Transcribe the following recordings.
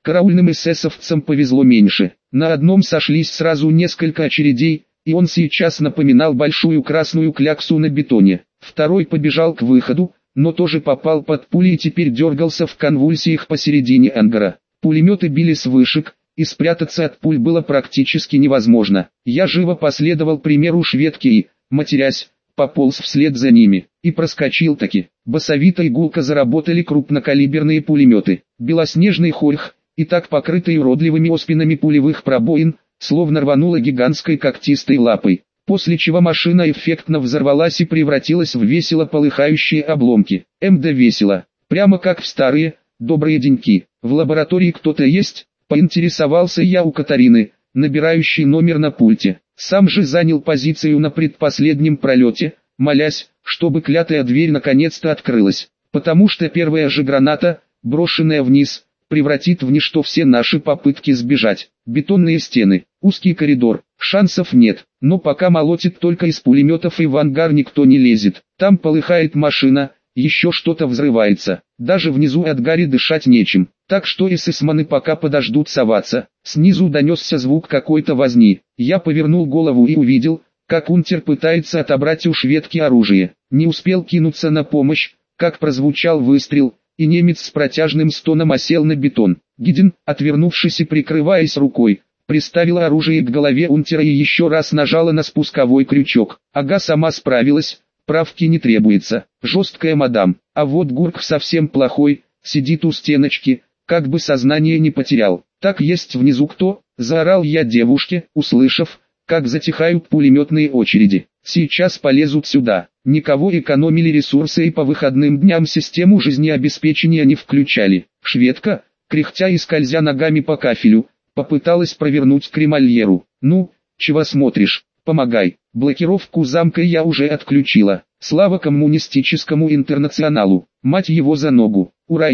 Караульным эсэсовцам повезло меньше. На одном сошлись сразу несколько очередей, и он сейчас напоминал большую красную кляксу на бетоне. Второй побежал к выходу, но тоже попал под пули и теперь дергался в конвульсиях посередине ангара. Пулеметы били с вышек, и спрятаться от пуль было практически невозможно. Я живо последовал примеру шведки и, матерясь, пополз вслед за ними, и проскочил таки. Басовито и гулко заработали крупнокалиберные пулеметы. Белоснежный хорьх, и так покрытый уродливыми оспинами пулевых пробоин, словно рванула гигантской когтистой лапой, после чего машина эффектно взорвалась и превратилась в весело полыхающие обломки. МД весело, прямо как в старые, добрые деньки. В лаборатории кто-то есть? Поинтересовался я у Катарины, набирающей номер на пульте. Сам же занял позицию на предпоследнем пролете, молясь, чтобы клятая дверь наконец-то открылась, потому что первая же граната, брошенная вниз, превратит в ничто все наши попытки сбежать. Бетонные стены, узкий коридор, шансов нет, но пока молотит только из пулеметов и в ангар никто не лезет. Там полыхает машина, еще что-то взрывается, даже внизу от гари дышать нечем, так что эсэсманы пока подождут соваться. Снизу донесся звук какой-то возни, я повернул голову и увидел, как унтер пытается отобрать у шведки оружие. Не успел кинуться на помощь, как прозвучал выстрел, и немец с протяжным стоном осел на бетон. Гидин, отвернувшись и прикрываясь рукой, приставила оружие к голове унтера и еще раз нажала на спусковой крючок. Ага, сама справилась, правки не требуется, жесткая мадам. А вот Гурк совсем плохой, сидит у стеночки, как бы сознание не потерял. Так есть внизу кто? Заорал я девушке, услышав, как затихают пулеметные очереди. Сейчас полезут сюда. Никого экономили ресурсы и по выходным дням систему жизнеобеспечения не включали. Шведка, кряхтя и скользя ногами по кафелю, попыталась провернуть кремальеру. Ну, чего смотришь, помогай. Блокировку замка я уже отключила. Слава коммунистическому интернационалу, мать его за ногу. Ура,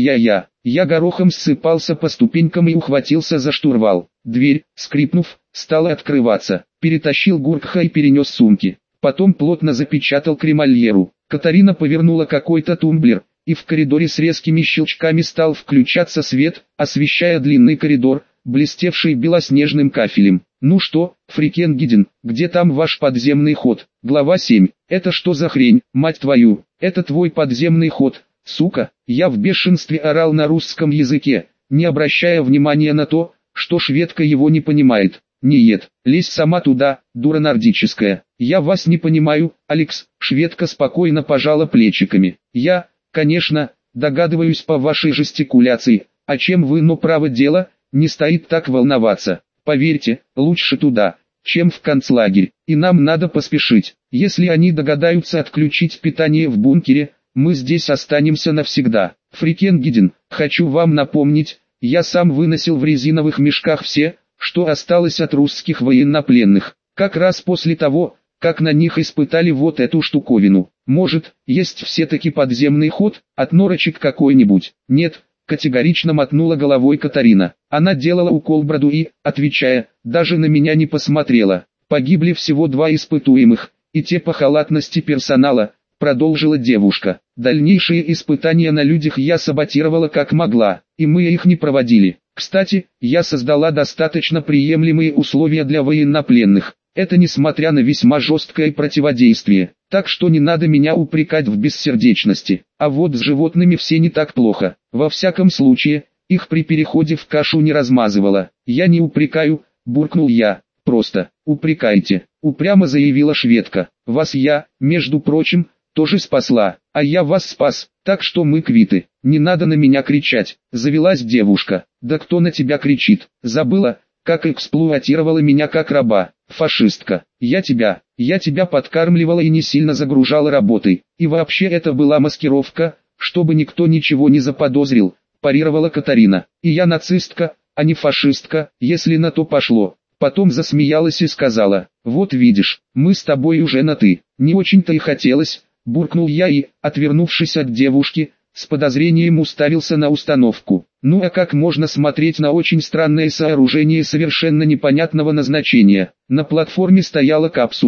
я горохом ссыпался по ступенькам и ухватился за штурвал. Дверь, скрипнув, стала открываться. Перетащил Гуркха и перенес сумки. Потом плотно запечатал кремальеру. Катарина повернула какой-то тумблер, и в коридоре с резкими щелчками стал включаться свет, освещая длинный коридор, блестевший белоснежным кафелем. Ну что, Фрикен Гидин, где там ваш подземный ход? Глава 7. Это что за хрень, мать твою? Это твой подземный ход, сука. Я в бешенстве орал на русском языке, не обращая внимания на то, что шведка его не понимает. Нет, лезь сама туда, дура нордическая. Я вас не понимаю, Алекс. Шведка спокойно пожала плечиками. Я, конечно, догадываюсь по вашей жестикуляции, о чем вы, но право дело, не стоит так волноваться. Поверьте, лучше туда, чем в концлагерь, и нам надо поспешить. Если они догадаются отключить питание в бункере, мы здесь останемся навсегда. Фрикен Гидин, хочу вам напомнить, я сам выносил в резиновых мешках все, что осталось от русских военнопленных, как раз после того, как на них испытали вот эту штуковину. Может, есть все-таки подземный ход, от норочек какой-нибудь? Нет, категорично мотнула головой Катарина. Она делала укол броду и, отвечая, даже на меня не посмотрела. Погибли всего 2 испытуемых, и те по халатности персонала, продолжила девушка. Дальнейшие испытания на людях я саботировала как могла, и мы их не проводили. Кстати, я создала достаточно приемлемые условия для военнопленных. Это несмотря на весьма жесткое противодействие. Так что не надо меня упрекать в бессердечности. А вот с животными все не так плохо. Во всяком случае, их при переходе в кашу не размазывало. Я не упрекаю, буркнул я. Просто, упрекайте, упрямо заявила шведка. Вас я, между прочим, тоже спасла, а я вас спас, так что мы квиты. Не надо на меня кричать, завелась девушка. Да кто на тебя кричит? Забыла, как эксплуатировала меня как раба, фашистка. Я тебя подкармливала и не сильно загружала работой. И вообще это была маскировка, чтобы никто ничего не заподозрил, парировала Катарина. И я нацистка, а не фашистка, если на то пошло. Потом засмеялась и сказала: вот видишь, мы с тобой уже на «ты». Не очень-то и хотелось, буркнул я и, отвернувшись от девушки, с подозрением уставился на установку. Ну а как можно смотреть на очень странное сооружение совершенно непонятного назначения? На платформе стояла капсула,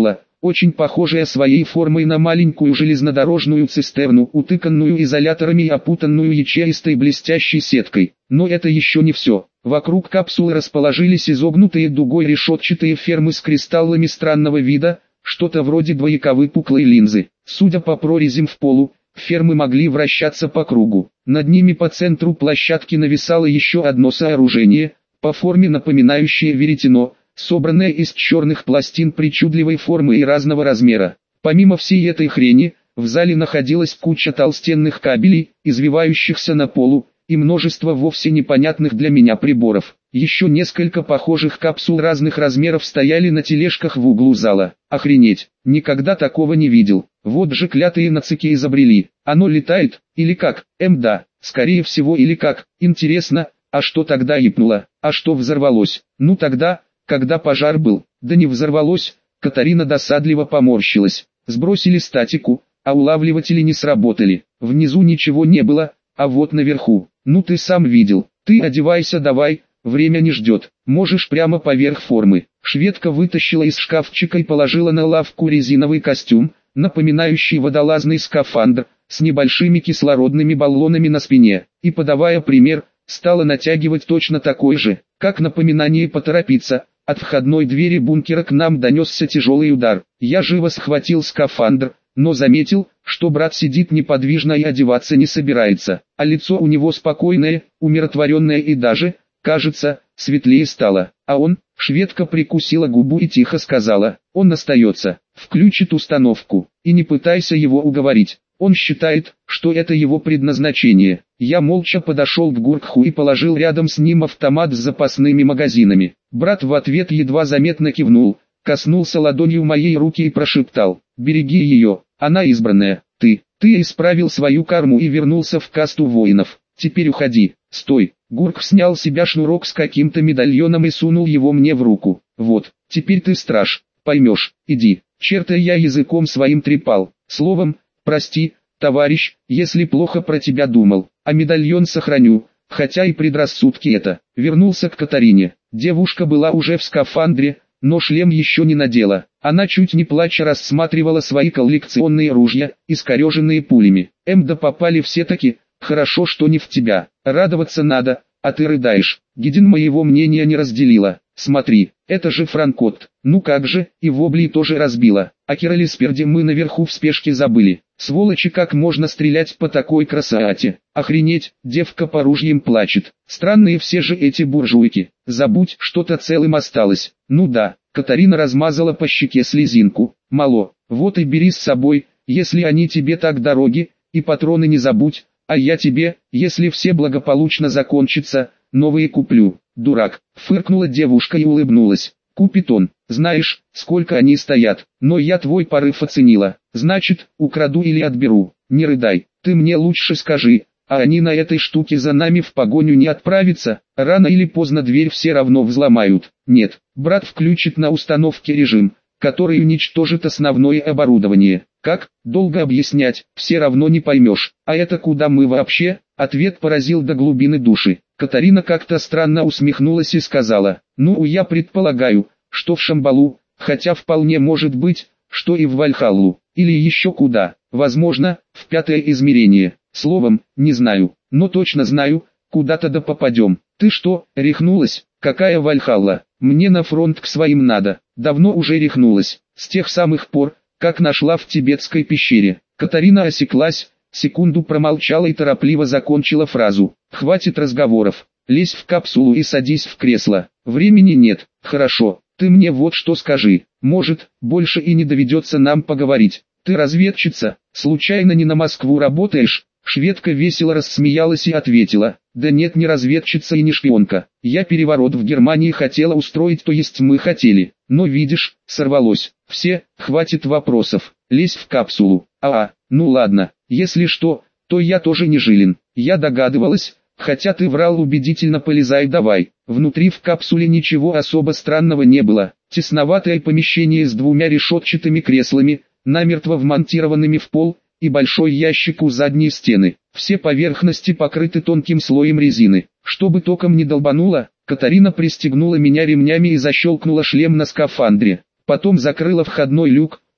очень похожая своей формой на маленькую железнодорожную цистерну, утыканную изоляторами и опутанную ячеистой блестящей сеткой. Но это еще не все. Вокруг капсулы расположились изогнутые дугой решетчатые фермы с кристаллами странного вида, что-то вроде двояковыпуклой линзы. Судя по прорезям в полу, фермы могли вращаться по кругу. Над ними по центру площадки нависало еще одно сооружение, по форме напоминающее веретено, собранное из черных пластин причудливой формы и разного размера. Помимо всей этой хрени, в зале находилась куча толстенных кабелей, извивающихся на полу, и множество вовсе непонятных для меня приборов. Еще несколько похожих капсул разных размеров стояли на тележках в углу зала. Охренеть, никогда такого не видел. Вот же клятые нацики изобрели. Оно летает, или как? Да, скорее всего или как. Интересно, а что тогда ипнуло? А что взорвалось? Ну тогда, когда пожар был. Да не взорвалось. Катарина досадливо поморщилась. Сбросили статику, а улавливатели не сработали. Внизу ничего не было, а вот наверху. Ну ты сам видел. Ты одевайся давай, время не ждет. Можешь прямо поверх формы. Шведка вытащила из шкафчика и положила на лавку резиновый костюм, напоминающий водолазный скафандр, с небольшими кислородными баллонами на спине, и, подавая пример, стала натягивать точно такой же. Как напоминание поторопиться, от входной двери бункера к нам донесся тяжелый удар. Я живо схватил скафандр, но заметил, что брат сидит неподвижно и одеваться не собирается, а лицо у него спокойное, умиротворенное и даже, кажется, светлее стало. А он, шведка прикусила губу и тихо сказала, он остается, включит установку, и не пытайся его уговорить. Он считает, что это его предназначение. Я молча подошел к Гуркху и положил рядом с ним автомат с запасными магазинами. Брат в ответ едва заметно кивнул, коснулся ладонью моей руки и прошептал, «Береги ее, она избранная, ты исправил свою карму и вернулся в касту воинов, теперь уходи». «Стой!» Гурк снял с себя шнурок с каким-то медальоном и сунул его мне в руку. «Вот, теперь ты страж, поймешь, иди». Черта я языком своим трепал, словом, «Прости, товарищ, если плохо про тебя думал, а медальон сохраню, хотя и предрассудки это». Вернулся к Катарине. Девушка была уже в скафандре, но шлем еще не надела. Она чуть не плача рассматривала свои коллекционные ружья, искореженные пулями. Да попали все-таки, хорошо что не в тебя. Радоваться надо, а ты рыдаешь. Гидин моего мнения не разделила. Смотри, это же Франкот. Ну как же, и вобли тоже разбила. А Киролисперде мы наверху в спешке забыли. Сволочи, как можно стрелять по такой красоте? Охренеть, девка по ружьям плачет. Странные все же эти буржуйки. Забудь, что-то целым осталось. Ну да, Катарина размазала по щеке слезинку. Мало, вот и бери с собой, если они тебе так дороги, и патроны не забудь, а я тебе, если все благополучно закончится, новые куплю. Дурак, фыркнула девушка и улыбнулась. Купит он, знаешь, сколько они стоят, но я твой порыв оценила. Значит, украду или отберу. Не рыдай, ты мне лучше скажи, а они на этой штуке за нами в погоню не отправятся? Рано или поздно дверь все равно взломают. Нет, брат включит на установке режим, который уничтожит основное оборудование. Как? Долго объяснять, все равно не поймешь. А это куда мы вообще? Ответ поразил до глубины души. Катарина как-то странно усмехнулась и сказала, ну я предполагаю, что в Шамбалу, хотя вполне может быть, что и в Вальхаллу, или еще куда, возможно, в пятое измерение. Словом, не знаю, но точно знаю, куда-то да попадем. Ты что, рехнулась? Какая Вальхалла? Мне на фронт к своим надо. Давно уже рехнулась, с тех самых пор, как нашла в тибетской пещере. Катарина осеклась, секунду промолчала и торопливо закончила фразу. Хватит разговоров, лезь в капсулу и садись в кресло. Времени нет. Хорошо, ты мне вот что скажи. Может, больше и не доведется нам поговорить. Ты разведчица, случайно не на Москву работаешь? Шведка весело рассмеялась и ответила, да нет, не разведчица и не шпионка. Я переворот в Германии хотела устроить, то есть мы хотели, но видишь, сорвалось. Все, хватит вопросов, лезь в капсулу. Ну ладно, если что, то я тоже не жилин. Я догадывалась, хотя ты врал убедительно, полезай давай. Внутри в капсуле ничего особо странного не было. Тесноватое помещение с двумя решетчатыми креслами, намертво вмонтированными в пол, и большой ящик у задней стены. Все поверхности покрыты тонким слоем резины. Чтобы током не долбануло, Катарина пристегнула меня ремнями и защелкнула шлем на скафандре. Потом закрыла входной люк,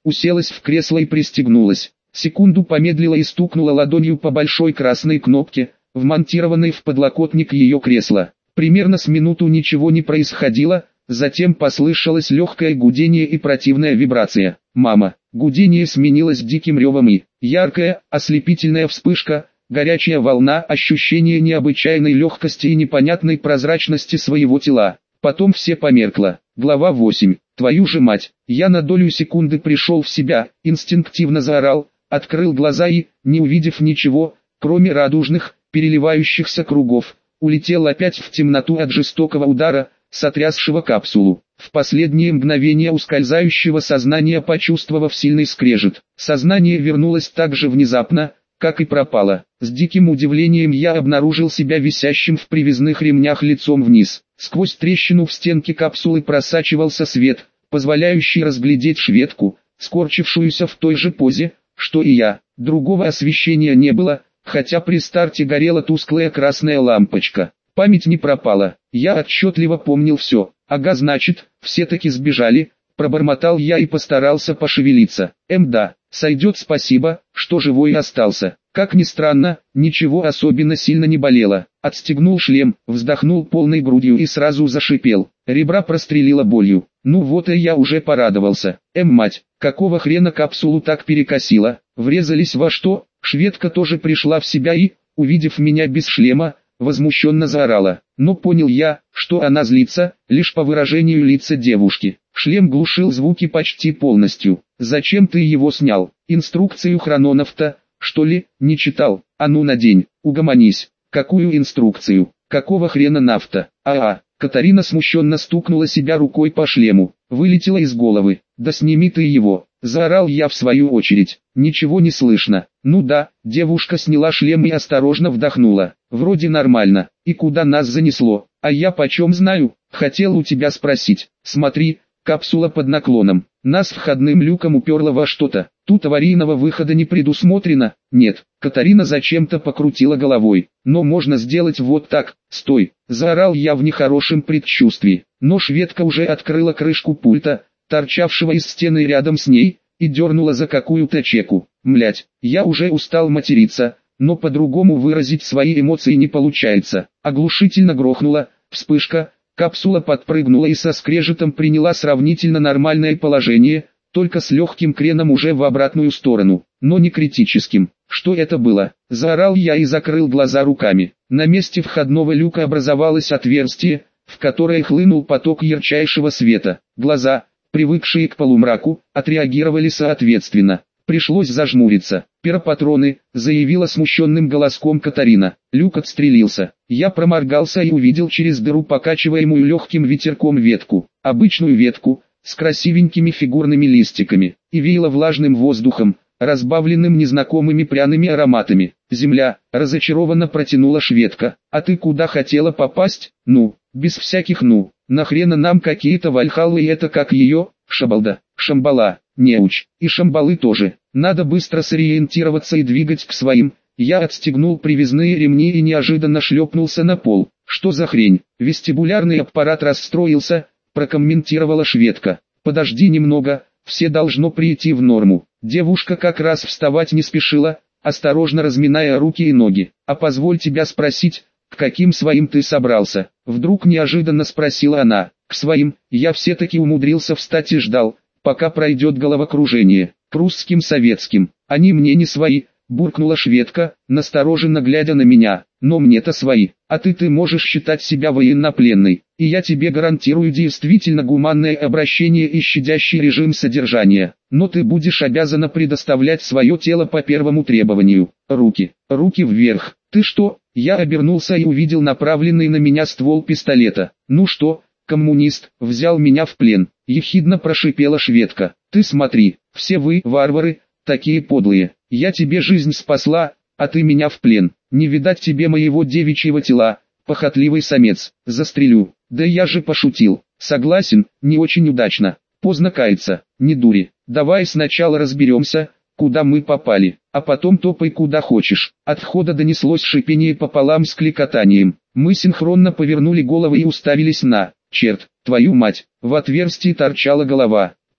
уселась в кресло и пристегнулась. Секунду помедлила и стукнула ладонью по большой красной кнопке, вмонтированной в подлокотник ее кресла. Примерно с минуту ничего не происходило, затем послышалось легкое гудение и противная вибрация. «Мама!» Гудение сменилось диким ревом и яркая, ослепительная вспышка, горячая волна, ощущение необычайной легкости и непонятной прозрачности своего тела. Потом все померкло. Глава 8. Твою же мать! Я на долю секунды пришел в себя, инстинктивно заорал, открыл глаза и, не увидев ничего, кроме радужных, переливающихся кругов, улетел опять в темноту от жестокого удара, сотрясшего капсулу. В последние мгновения ускользающего сознания почувствовав сильный скрежет, сознание вернулось так же внезапно, как и пропало. С диким удивлением я обнаружил себя висящим в привязных ремнях лицом вниз. Сквозь трещину в стенке капсулы просачивался свет, позволяющий разглядеть шведку, скорчившуюся в той же позе, что и я. Другого освещения не было, хотя при старте горела тусклая красная лампочка. Память не пропала, я отчетливо помнил все. «Ага, значит, все-таки сбежали», — пробормотал я и постарался пошевелиться. Да, сойдет, спасибо, что живой остался». Как ни странно, ничего особенно сильно не болело. Отстегнул шлем, вздохнул полной грудью и сразу зашипел. Ребра прострелило болью. Ну вот и я уже порадовался. Мать, какого хрена капсулу так перекосило? Врезались во что? Шведка тоже пришла в себя и, увидев меня без шлема, возмущенно заорала. Но понял я, что она злится, лишь по выражению лица девушки. Шлем глушил звуки почти полностью. «Зачем ты его снял? Инструкцию хрононавта, что ли, не читал? А ну надень, угомонись». «Какую инструкцию? Какого хрена нафта?» Катарина смущенно стукнула себя рукой по шлему. Вылетела из головы. «Да сними ты его!» Заорал я в свою очередь. Ничего не слышно. Ну да, девушка сняла шлем и осторожно вдохнула. Вроде нормально. И куда нас занесло? А я почем знаю? Хотел у тебя спросить. Смотри, капсула под наклоном. Нас входным люком уперло во что-то. Тут аварийного выхода не предусмотрено. Нет. Катарина зачем-то покрутила головой. Но можно сделать вот так. Стой. Заорал я в нехорошем предчувствии. Но шведка уже открыла крышку пульта, торчавшего из стены рядом с ней, и дернула за какую-то чеку. Млять, я уже устал материться, но по-другому выразить свои эмоции не получается. Оглушительно грохнула, вспышка, капсула подпрыгнула и со скрежетом приняла сравнительно нормальное положение, только с легким креном уже в обратную сторону, но не критическим. Что это было? Заорал я и закрыл глаза руками. На месте входного люка образовалось отверстие, в которое хлынул поток ярчайшего света. Глаза, привыкшие к полумраку, отреагировали соответственно. Пришлось зажмуриться. «Пиропатроны», — заявила смущенным голоском Катарина. Люк отстрелился. Я проморгался и увидел через дыру покачиваемую легким ветерком ветку. Обычную ветку, с красивенькими фигурными листиками. И веяло влажным воздухом, разбавленным незнакомыми пряными ароматами. «Земля», — разочарованно протянула шведка. «А ты куда хотела попасть?» «Ну, без всяких «ну». Нахрена нам какие-то вальхаллы и это как ее, Шабалда, Шамбала, неуч, и Шамбалы тоже. Надо быстро сориентироваться и двигать к своим». Я отстегнул привязные ремни и неожиданно шлепнулся на пол. «Что за хрень?» «Вестибулярный аппарат расстроился», прокомментировала шведка. «Подожди немного, все должно прийти в норму». Девушка как раз вставать не спешила, осторожно разминая руки и ноги. «А позволь тебя спросить, к каким своим ты собрался?» Вдруг неожиданно спросила она. «К своим, я все-таки умудрился встать и ждал, пока пройдет головокружение. К русским советским, они мне не свои», буркнула шведка, настороженно глядя на меня. «Но мне-то свои, а ты можешь считать себя военнопленной, и я тебе гарантирую действительно гуманное обращение и щадящий режим содержания. Но ты будешь обязана предоставлять свое тело по первому требованию. Руки вверх». «Ты что?» Я обернулся и увидел направленный на меня ствол пистолета. «Ну что, коммунист, взял меня в плен?» Ехидно прошипела шведка. «Ты смотри, все вы, варвары, такие подлые. Я тебе жизнь спасла, а ты меня в плен. Не видать тебе моего девичьего тела, похотливый самец. Застрелю». «Да я же пошутил». «Согласен, не очень удачно. Поздно каяться, не дури. Давай сначала разберемся, куда мы попали, а потом топай куда хочешь». От входа донеслось шипение пополам с кликотанием. Мы синхронно повернули головы и уставились на... Черт, твою мать, в отверстии торчала голова.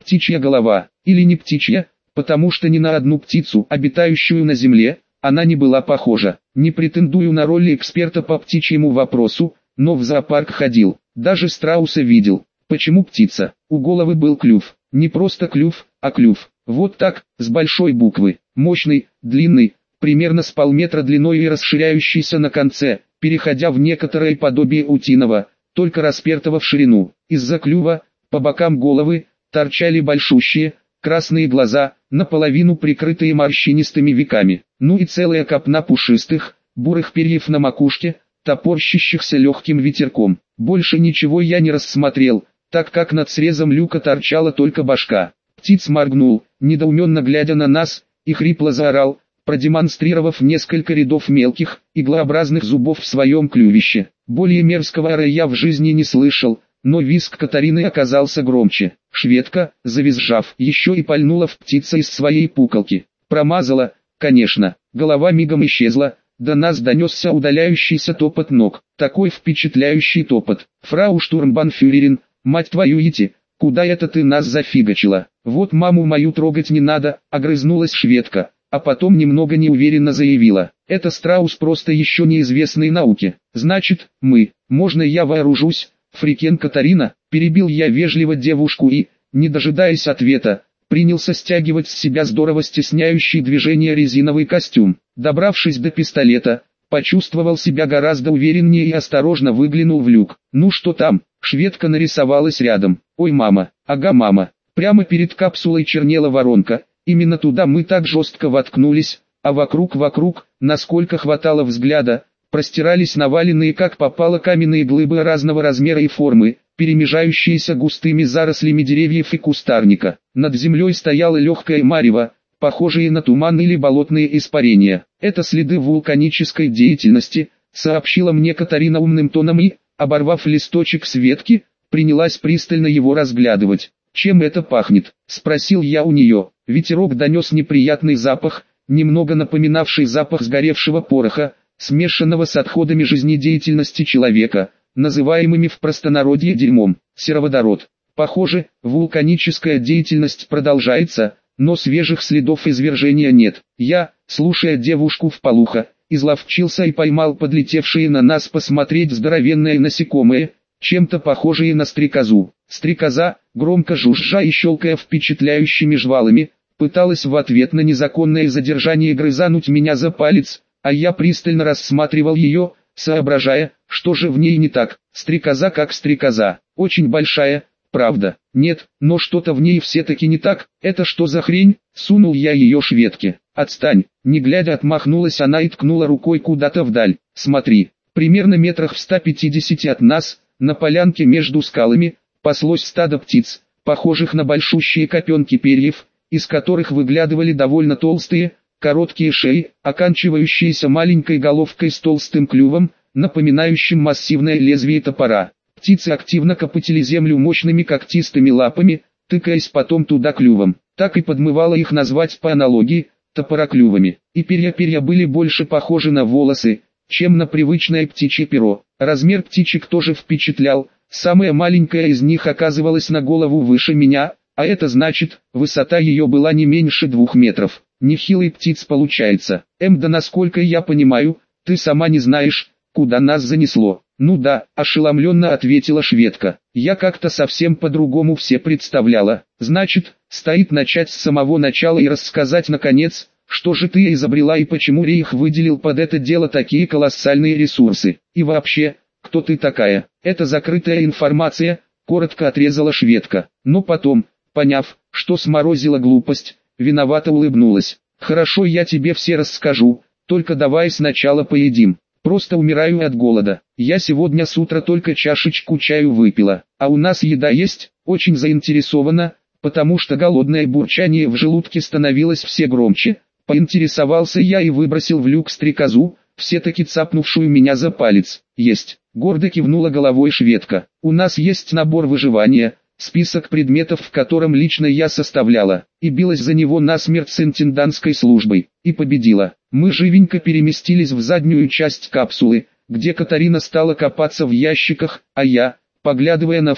птичья голова, или не птичья, потому что ни на одну птицу, обитающую на земле, она не была похожа. Не претендую на роль эксперта по птичьему вопросу, но в зоопарк ходил, даже страуса видел. Почему птица? У головы был клюв, не просто клюв, а клюв. Вот так, с большой буквы, мощный, длинный, примерно с полметра длиной и расширяющийся на конце, переходя в некоторое подобие утиного, только распертого в ширину. Из-за клюва, по бокам головы, торчали большущие, красные глаза, наполовину прикрытые морщинистыми веками. Ну и целая копна пушистых, бурых перьев на макушке, топорщащихся легким ветерком. Больше ничего я не рассмотрел, так как над срезом люка торчала только башка. Птиц моргнул, недоуменно глядя на нас, и хрипло заорал, продемонстрировав несколько рядов мелких, иглообразных зубов в своем клювище. Более мерзкого ора я в жизни не слышал, но визг Катарины оказался громче. Шведка, завизжав, еще и пальнула в птица из своей пуколки. Промазала, конечно, голова мигом исчезла, до нас донесся удаляющийся топот ног. Такой впечатляющий топот. «Фрау штурмбанфюрерин, мать твою идти, куда это ты нас зафигачила? Вот маму мою трогать не надо», — огрызнулась шведка, а потом немного неуверенно заявила. «Это страус просто еще неизвестной науке. Значит, можно я вооружусь?» «Фрикен Катарина», — перебил я вежливо девушку и, не дожидаясь ответа, принялся стягивать с себя здорово стесняющий движение резиновый костюм. Добравшись до пистолета, почувствовал себя гораздо увереннее и осторожно выглянул в люк. «Ну что там?» Шведка нарисовалась рядом. «Ой, мама, ага, мама». Прямо перед капсулой чернела воронка, именно туда мы так жестко воткнулись, а вокруг, насколько хватало взгляда, простирались наваленные как попало каменные глыбы разного размера и формы, перемежающиеся густыми зарослями деревьев и кустарника. Над землей стояло легкое марево, похожие на туман или болотные испарения. «Это следы вулканической деятельности», — сообщила мне Катарина умным тоном и, оборвав листочек с ветки, принялась пристально его разглядывать. «Чем это пахнет?» — спросил я у нее. Ветерок донес неприятный запах, немного напоминавший запах сгоревшего пороха, смешанного с отходами жизнедеятельности человека, называемыми в простонародье дерьмом. Сероводород. Похоже, вулканическая деятельность продолжается, но свежих следов извержения нет. Я, слушая девушку вполуха, изловчился и поймал подлетевшие на нас посмотреть здоровенное насекомое, чем-то похожее на стрекозу. Стрекоза, громко жужжа и щелкая впечатляющими жвалами, пыталась в ответ на незаконное задержание грызануть меня за палец, а я пристально рассматривал ее, соображая, что же в ней не так. Стрекоза как стрекоза, очень большая, правда. Нет, но что-то в ней все-таки не так. Это что за хрень? Сунул я ее шведке. «Отстань!» Не глядя отмахнулась она и ткнула рукой куда-то вдаль. «Смотри, примерно метрах в 150 от нас, на полянке между скалами, паслось стадо птиц, похожих на большущие копенки перьев, из которых выглядывали довольно толстые, короткие шеи, оканчивающиеся маленькой головкой с толстым клювом, напоминающим массивное лезвие топора. Птицы активно копытили землю мощными когтистыми лапами, тыкаясь потом туда клювом. Так и подмывало их назвать по аналогии топороклювами. И перья были больше похожи на волосы, чем на привычное птичье перо. Размер птичек тоже впечатлял. Самая маленькая из них оказывалась на голову выше меня, а это значит, высота ее была не меньше 2 метров. Нехилый птиц получается. Да насколько я понимаю, ты сама не знаешь, куда нас занесло. «Ну да», – ошеломленно ответила шведка. «Я как-то совсем по-другому все представляла. Значит, стоит начать с самого начала и рассказать наконец, что же ты изобрела и почему Рейх выделил под это дело такие колоссальные ресурсы. И вообще, кто ты такая?» «Это закрытая информация», – коротко отрезала шведка. Но потом, поняв, что сморозила глупость, виновато улыбнулась. «Хорошо, я тебе все расскажу, только давай сначала поедим. Просто умираю от голода. Я сегодня с утра только чашечку чаю выпила. А у нас еда есть?» Очень заинтересована, потому что голодное бурчание в желудке становилось все громче. Поинтересовался я и выбросил в люк стрекозу, все-таки цапнувшую меня за палец. «Есть», — гордо кивнула головой шведка. «У нас есть набор выживания, список предметов, в котором лично я составляла, и билась за него насмерть с интендантской службой, и победила. Мы живенько переместились в заднюю часть капсулы, где Катарина стала копаться в ящиках, а я, поглядывая на вход,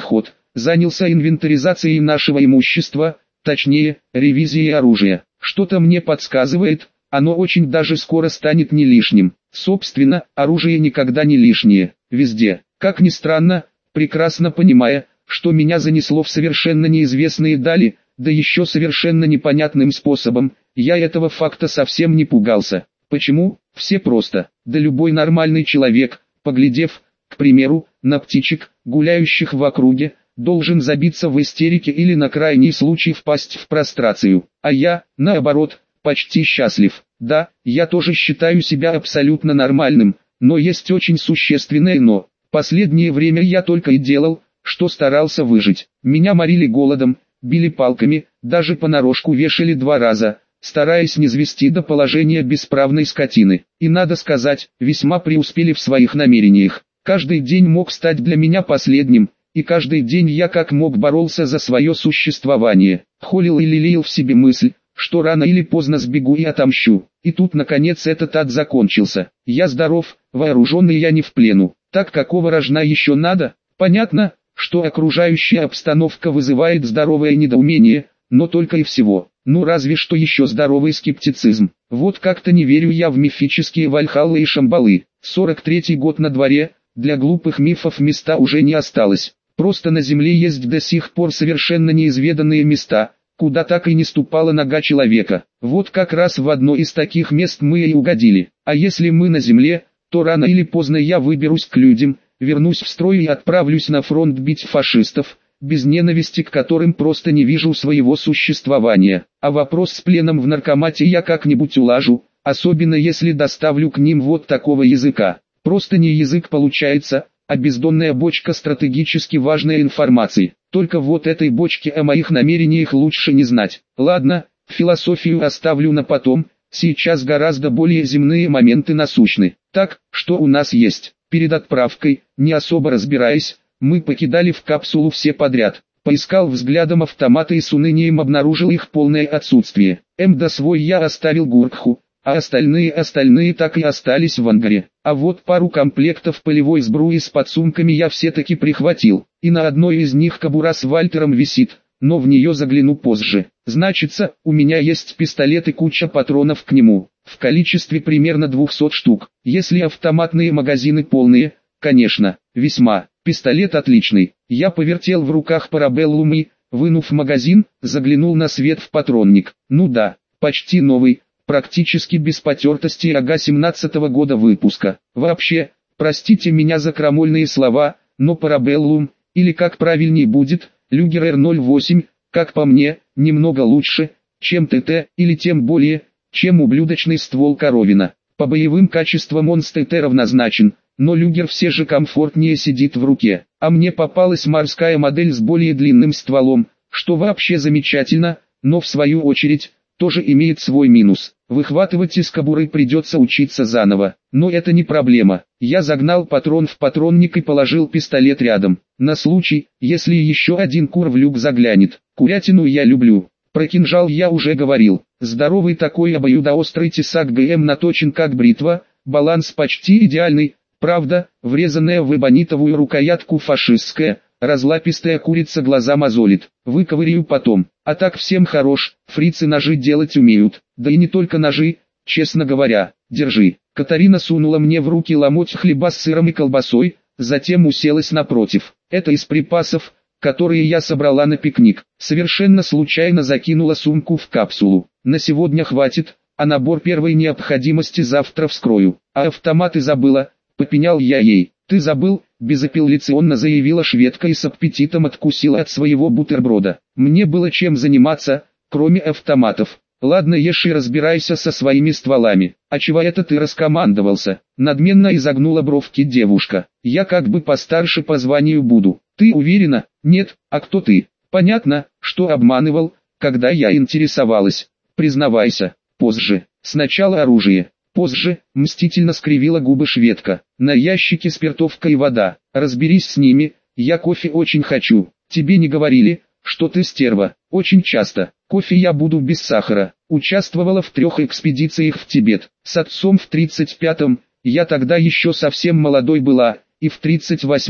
занялся инвентаризацией нашего имущества, точнее, ревизией оружия. Что-то мне подсказывает, оно очень даже скоро станет не лишним. Собственно, оружие никогда не лишнее, везде. Как ни странно, прекрасно понимая, что меня занесло в совершенно неизвестные дали, да еще совершенно непонятным способом, я этого факта совсем не пугался. Почему? Все просто. Да любой нормальный человек, поглядев, к примеру, на птичек, гуляющих в округе, должен забиться в истерике или на крайний случай впасть в прострацию. А я, наоборот, почти счастлив. Да, я тоже считаю себя абсолютно нормальным, но есть очень существенное но. Последнее время я только и делал, что старался выжить. Меня морили голодом, били палками, даже понарошку вешали 2 раза, стараясь низвести до положения бесправной скотины. И надо сказать, весьма преуспели в своих намерениях. Каждый день мог стать для меня последним, и каждый день я как мог боролся за свое существование. Холил и лелеял в себе мысль, что рано или поздно сбегу и отомщу. И тут наконец этот ад закончился. Я здоров, вооруженный я не в плену. Так какого рожна еще надо? Понятно, что окружающая обстановка вызывает здоровое недоумение, но только и всего. Ну разве что еще здоровый скептицизм. Вот как-то не верю я в мифические Вальхаллы и Шамбалы. 43-й год на дворе, для глупых мифов места уже не осталось. Просто на земле есть до сих пор совершенно неизведанные места, куда так и не ступала нога человека. Вот как раз в одно из таких мест мы и угодили. А если мы на земле, то рано или поздно я выберусь к людям, вернусь в строй и отправлюсь на фронт бить фашистов, без ненависти к которым просто не вижу своего существования. А вопрос с пленом в наркомате я как-нибудь улажу, особенно если доставлю к ним вот такого языка. Просто не язык получается, а бездонная бочка стратегически важной информации. Только вот этой бочке о моих намерениях лучше не знать. Ладно, философию оставлю на потом, сейчас гораздо более земные моменты насущны. Так, что у нас есть? Перед отправкой, не особо разбираясь, мы покидали в капсулу все подряд. Поискал взглядом автоматы и с унынием обнаружил их полное отсутствие. МД свой я оставил Гуркху, а остальные так и остались в ангаре. А вот пару комплектов полевой сбруи с подсумками я все-таки прихватил, и на одной из них кобура с Вальтером висит, но в нее загляну позже. Значится, у меня есть пистолет и куча патронов к нему, в количестве примерно 200 штук. Если автоматные магазины полные, конечно, весьма. Пистолет отличный. Я повертел в руках парабеллум и, вынув магазин, заглянул на свет в патронник. Ну да, почти новый. Практически без потертости ага 17-го года выпуска. Вообще, простите меня за крамольные слова, но парабеллум, или как правильней будет, Люгер Р-08, как по мне, немного лучше, чем ТТ, или тем более, чем ублюдочный ствол Коровина. По боевым качествам он с ТТ равнозначен, но Люгер все же комфортнее сидит в руке. А мне попалась морская модель с более длинным стволом, что вообще замечательно, но в свою очередь, тоже имеет свой минус. Выхватывать из кобуры придется учиться заново. Но это не проблема. Я загнал патрон в патронник и положил пистолет рядом. На случай, если еще один кур в люк заглянет. Курятину я люблю. Про кинжал я уже говорил. Здоровый такой обоюдоострый тесак ГМ наточен как бритва, баланс почти идеальный. Правда, врезанная в эбонитовую рукоятку фашистская, разлапистая курица глаза мозолит. Выковырю потом. А так всем хорош, фрицы ножи делать умеют. Да и не только ножи, честно говоря. Держи. Катарина сунула мне в руки ломоть хлеба с сыром и колбасой, затем уселась напротив. Это из припасов, которые я собрала на пикник. Совершенно случайно закинула сумку в капсулу. На сегодня хватит, а набор первой необходимости завтра вскрою. А автоматы забыла, попенял я ей. Ты забыл? Безапелляционно заявила шведка и с аппетитом откусила от своего бутерброда. Мне было чем заниматься, кроме автоматов. Ладно, ешь и разбирайся со своими стволами. А чего это ты раскомандовался? Надменно изогнула бровки девушка. Я как бы постарше по званию буду. Ты уверена? Нет, а кто ты? Понятно, что обманывал, когда я интересовалась. Признавайся, позже. Сначала оружие. Позже, мстительно скривила губы шведка. На ящике спиртовка и вода. Разберись с ними, я кофе очень хочу. Тебе не говорили, что ты стерва? Очень часто. Кофе я буду без сахара. Участвовала в 3 экспедициях в Тибет. С отцом в 35-м, я тогда еще совсем молодой была, и в 38-м,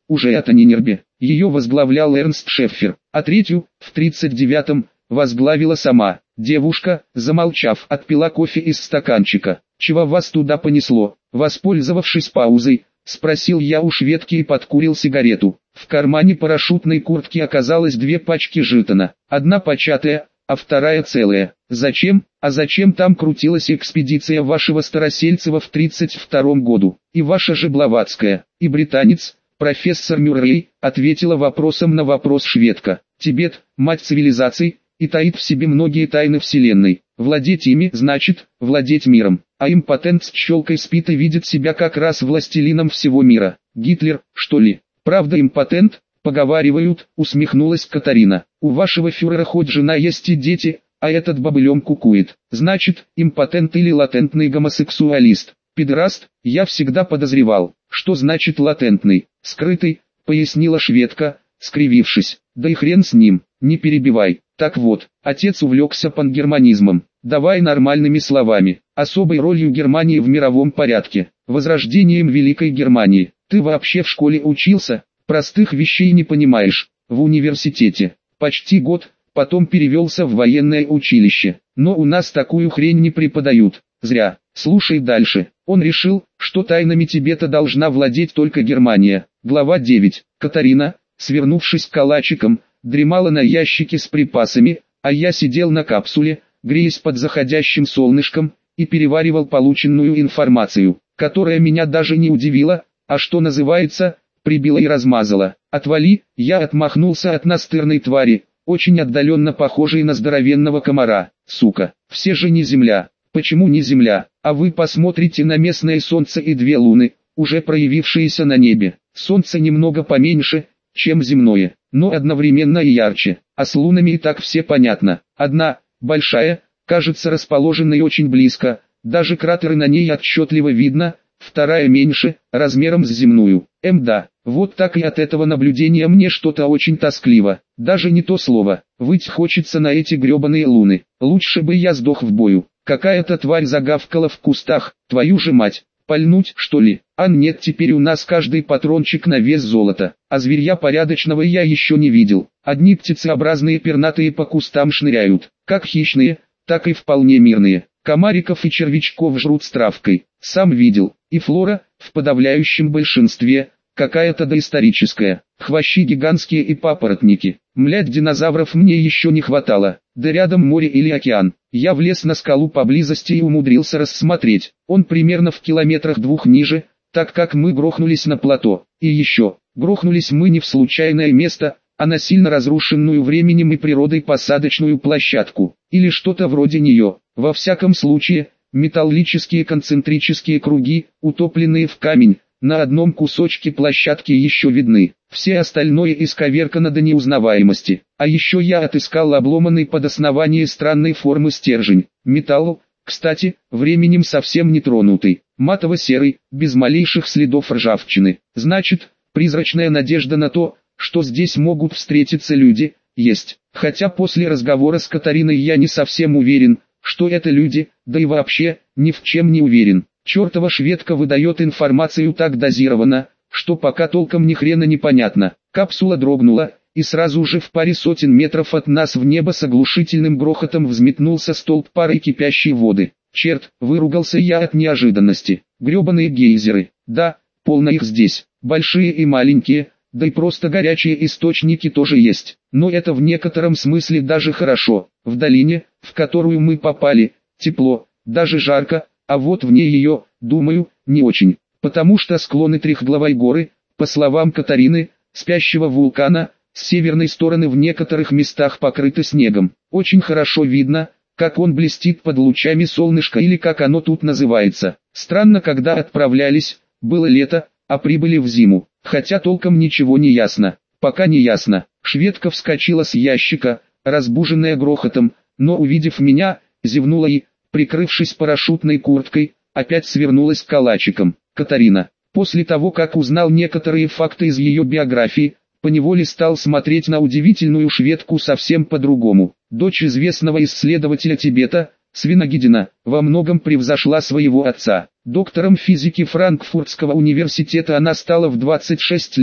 уже от Анинербе. Ее возглавлял Эрнст Шеффер, а третью, в 39-м, возглавила сама. Девушка, замолчав, отпила кофе из стаканчика. «Чего вас туда понесло?» Воспользовавшись паузой, спросил я у шведки и подкурил сигарету. В кармане парашютной куртки оказалось 2 пачки жетона. Одна початая, а вторая целая. Зачем? А зачем там крутилась экспедиция вашего Старосельцева в 32-м году? И ваша же Блаватская, и британец, профессор Мюррей, ответила вопросом на вопрос шведка. Тибет, мать цивилизаций, и таит в себе многие тайны Вселенной. Владеть ими значит владеть миром. А импотент с челкой спит и видит себя как раз властелином всего мира. Гитлер, что ли? Правда импотент? Поговаривают, усмехнулась Катарина. У вашего фюрера хоть жена есть и дети, а этот бобылем кукует. Значит, импотент или латентный гомосексуалист. Педераст, я всегда подозревал. Что значит латентный? Скрытый, пояснила шведка, скривившись. Да и хрен с ним, не перебивай. Так вот, отец увлекся пангерманизмом. Давай нормальными словами. Особой ролью Германии в мировом порядке. Возрождением Великой Германии. Ты вообще в школе учился? Простых вещей не понимаешь. В университете. Почти год, потом перевелся в военное училище. Но у нас такую хрень не преподают. Зря. Слушай дальше. Он решил, что тайнами Тибета должна владеть только Германия. Глава 9. Катарина, свернувшись калачиком, дремала на ящике с припасами, а я сидел на капсуле, греясь под заходящим солнышком, и переваривал полученную информацию, которая меня даже не удивила, а что называется, прибила и размазала. «Отвали!» Я отмахнулся от настырной твари, очень отдаленно похожей на здоровенного комара. «Сука, все же не Земля». «Почему не Земля? А вы посмотрите на местное Солнце и 2 луны, уже проявившиеся на небе. Солнце немного поменьше, чем земное, но одновременно и ярче, а с лунами и так все понятно. Одна, большая, кажется расположенной очень близко, даже кратеры на ней отчетливо видно, вторая меньше, размером с земную. Да, вот так и от этого наблюдения мне что-то очень тоскливо, даже не то слово, выть хочется на эти гребаные луны. Лучше бы я сдох в бою. Какая-то тварь загавкала в кустах, твою же мать. Пальнуть, что ли? А нет, теперь у нас каждый патрончик на вес золота. А зверья порядочного я еще не видел. Одни птицеобразные пернатые по кустам шныряют, как хищные, так и вполне мирные. Комариков и червячков жрут с травкой. Сам видел. И флора, в подавляющем большинстве, какая-то доисторическая. Хвощи гигантские и папоротники. Млять, динозавров мне еще не хватало. Да рядом море или океан. Я влез на скалу поблизости и умудрился рассмотреть. Он примерно в километрах 2 ниже, так как мы грохнулись на плато. И еще, грохнулись мы не в случайное место, а на сильно разрушенную временем и природой посадочную площадку. Или что-то вроде нее. Во всяком случае, металлические концентрические круги, утопленные в камень, на одном кусочке площадки еще видны. Все остальное исковеркано до неузнаваемости. А еще я отыскал обломанный под основание странной формы стержень. Металл, кстати, временем совсем не тронутый. Матово-серый, без малейших следов ржавчины. Значит, призрачная надежда на то, что здесь могут встретиться люди, есть. Хотя после разговора с Катариной я не совсем уверен, что это люди, да и вообще, ни в чем не уверен. Чертова шведка выдает информацию так дозированно, что пока толком ни хрена не понятно. Капсула дрогнула, и сразу же в паре сотен метров от нас в небо с оглушительным грохотом взметнулся столб пары кипящей воды. Черт, выругался я от неожиданности. Гребаные гейзеры. Да, полно их здесь. Большие и маленькие, да и просто горячие источники тоже есть. Но это в некотором смысле даже хорошо. В долине, в которую мы попали, тепло, даже жарко, а вот вне ее, думаю, не очень. Потому что склоны Трехглавой горы, по словам Катарины, спящего вулкана, с северной стороны в некоторых местах покрыты снегом. Очень хорошо видно, как он блестит под лучами солнышка или как оно тут называется. Странно, когда отправлялись, было лето, а прибыли в зиму. Хотя толком ничего не ясно. Пока не ясно. Шведка вскочила с ящика, разбуженная грохотом, но увидев меня, зевнула и, прикрывшись парашютной курткой, опять свернулась калачиком. Катарина. После того, как узнал некоторые факты из ее биографии, поневоле стал смотреть на удивительную шведку совсем по-другому. Дочь известного исследователя Тибета, Свиногидина, во многом превзошла своего отца. Доктором физики Франкфуртского университета она стала в 26 лет,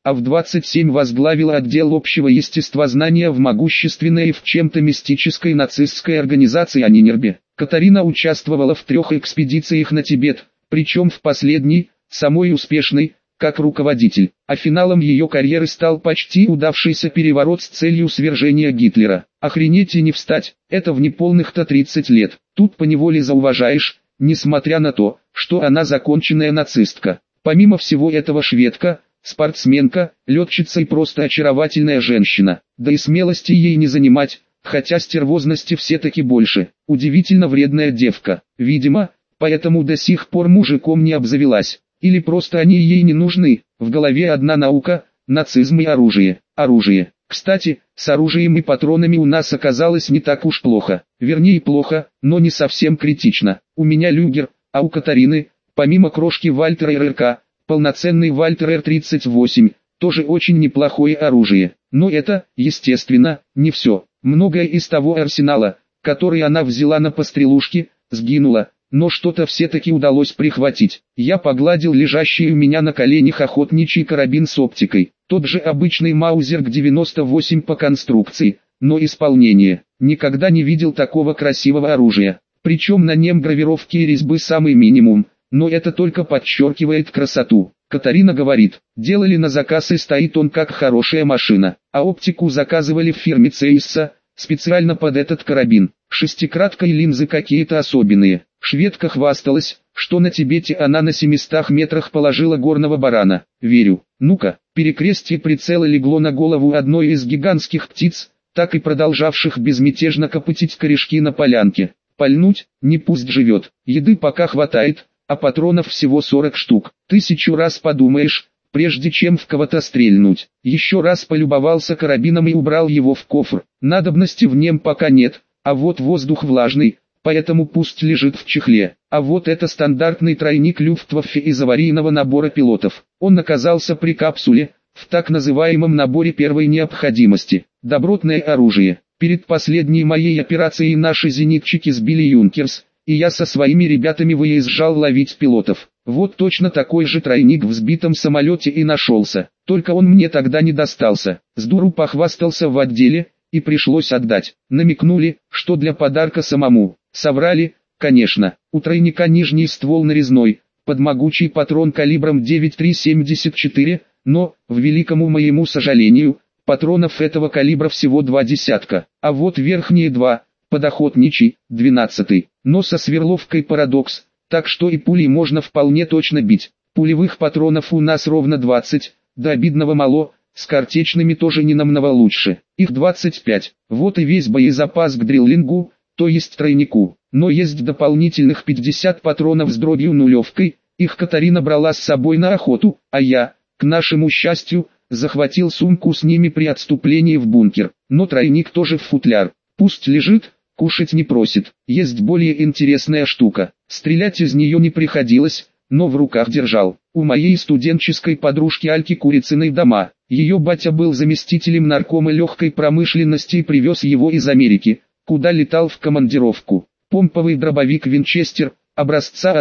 а в 27 возглавила отдел общего естествознания в могущественной и в чем-то мистической нацистской организации Анинербе. Катарина участвовала в 3 экспедициях на Тибет, причем в последней, самой успешной, как руководитель, а финалом ее карьеры стал почти удавшийся переворот с целью свержения Гитлера. Охренеть и не встать, это в неполных-то 30 лет. Тут поневоле зауважаешь, несмотря на то, что она законченная нацистка. Помимо всего этого шведка, спортсменка, летчица и просто очаровательная женщина. Да и смелости ей не занимать, хотя стервозности все-таки больше. Удивительно вредная девка. Видимо, поэтому до сих пор мужиком не обзавелась. Или просто они ей не нужны. В голове одна наука – нацизм и оружие. Оружие. Кстати, с оружием и патронами у нас оказалось не так уж плохо. Вернее плохо, но не совсем критично. У меня люгер, а у Катарины, помимо крошки Вальтера РРК, полноценный Вальтер Р-38, тоже очень неплохое оружие. Но это, естественно, не все. Многое из того арсенала, который она взяла на пострелушки, сгинуло. Но что-то все-таки удалось прихватить. Я погладил лежащий у меня на коленях охотничий карабин с оптикой. Тот же обычный Маузер к 98 по конструкции, но исполнение. Никогда не видел такого красивого оружия. Причем на нем гравировки и резьбы самый минимум, но это только подчеркивает красоту. Катарина говорит, делали на заказ и стоит он как хорошая машина. А оптику заказывали в фирме Цейсса, специально под этот карабин. Шестикратка и линзы какие-то особенные. Шведка хвасталась, что на Тибете она на 700 метрах положила горного барана. Верю. Ну-ка, перекрестие прицела легло на голову одной из гигантских птиц, так и продолжавших безмятежно копытить корешки на полянке. Пальнуть, не пусть живет. Еды пока хватает, а патронов всего 40 штук. 1000 раз подумаешь, прежде чем в кого-то стрельнуть. Еще раз полюбовался карабином и убрал его в кофр. Надобности в нем пока нет, а вот воздух влажный, поэтому пусть лежит в чехле. А вот это стандартный тройник Люфтваффе из аварийного набора пилотов. Он оказался при капсуле, в так называемом наборе первой необходимости. Добротное оружие. Перед последней моей операцией наши зенитчики сбили Юнкерс, и я со своими ребятами выезжал ловить пилотов. Вот точно такой же тройник в сбитом самолете и нашелся. Только он мне тогда не достался. С дуру похвастался в отделе, и пришлось отдать. Намекнули, что для подарка самому. Соврали, конечно. У тройника нижний ствол нарезной, под могучий патрон калибром 9,374, но, в великому моему сожалению, патронов этого калибра всего 2 десятка. А вот верхние 2, под охотничий, 12-й. Но со сверловкой парадокс, так что и пулей можно вполне точно бить. Пулевых патронов у нас ровно 20, до обидного мало. С картечными тоже не намного лучше. Их 25. Вот и весь боезапас к дриллингу, то есть тройнику. Но есть дополнительных 50 патронов с дробью нулевкой. Их Катарина брала с собой на охоту, а я, к нашему счастью, захватил сумку с ними при отступлении в бункер. Но тройник тоже в футляр. Пусть лежит, кушать не просит. Есть более интересная штука. Стрелять из нее не приходилось, но в руках держал. У моей студенческой подружки Альки Курицыной дома. Ее батя был заместителем наркома легкой промышленности и привез его из Америки, куда летал в командировку. Помповый дробовик Винчестер, образца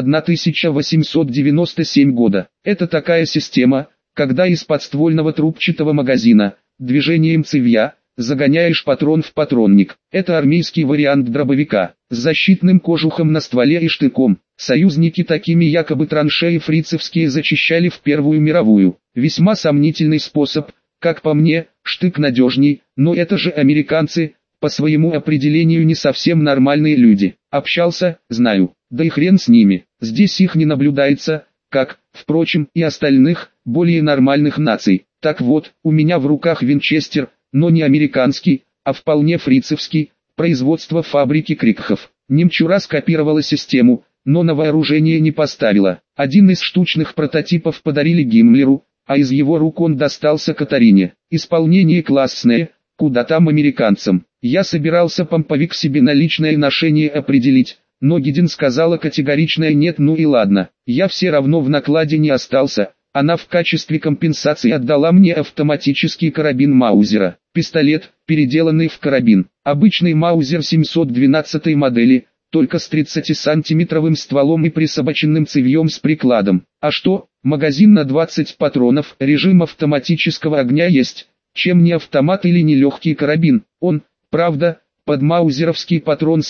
1897 года. Это такая система, когда из подствольного трубчатого магазина, движением цевья, загоняешь патрон в патронник. Это армейский вариант дробовика, с защитным кожухом на стволе и штыком. Союзники такими якобы траншеи фрицевские зачищали в Первую мировую. Весьма сомнительный способ, как по мне, штык надежней, но это же американцы, по своему определению не совсем нормальные люди. Общался, знаю, да и хрен с ними. Здесь их не наблюдается, как, впрочем, и остальных, более нормальных наций. Так вот, у меня в руках Винчестер, но не американский, а вполне фрицевский, производство фабрики Крикхов. Немчура скопировала систему, но на вооружение не поставила. Один из штучных прототипов подарили Гиммлеру, а из его рук он достался Катарине. Исполнение классное, куда там американцам. Я собирался помповик себе на личное ношение определить, но Гидин сказала категоричное нет, ну и ладно. Я все равно в накладе не остался. Она в качестве компенсации отдала мне автоматический карабин Маузера. Пистолет, переделанный в карабин. Обычный Маузер 712 модели, только с 30-сантиметровым стволом и присобаченным цевьем с прикладом. А что, магазин на 20 патронов, режим автоматического огня есть, чем не автомат или не легкий карабин. Он, правда, под маузеровский патрон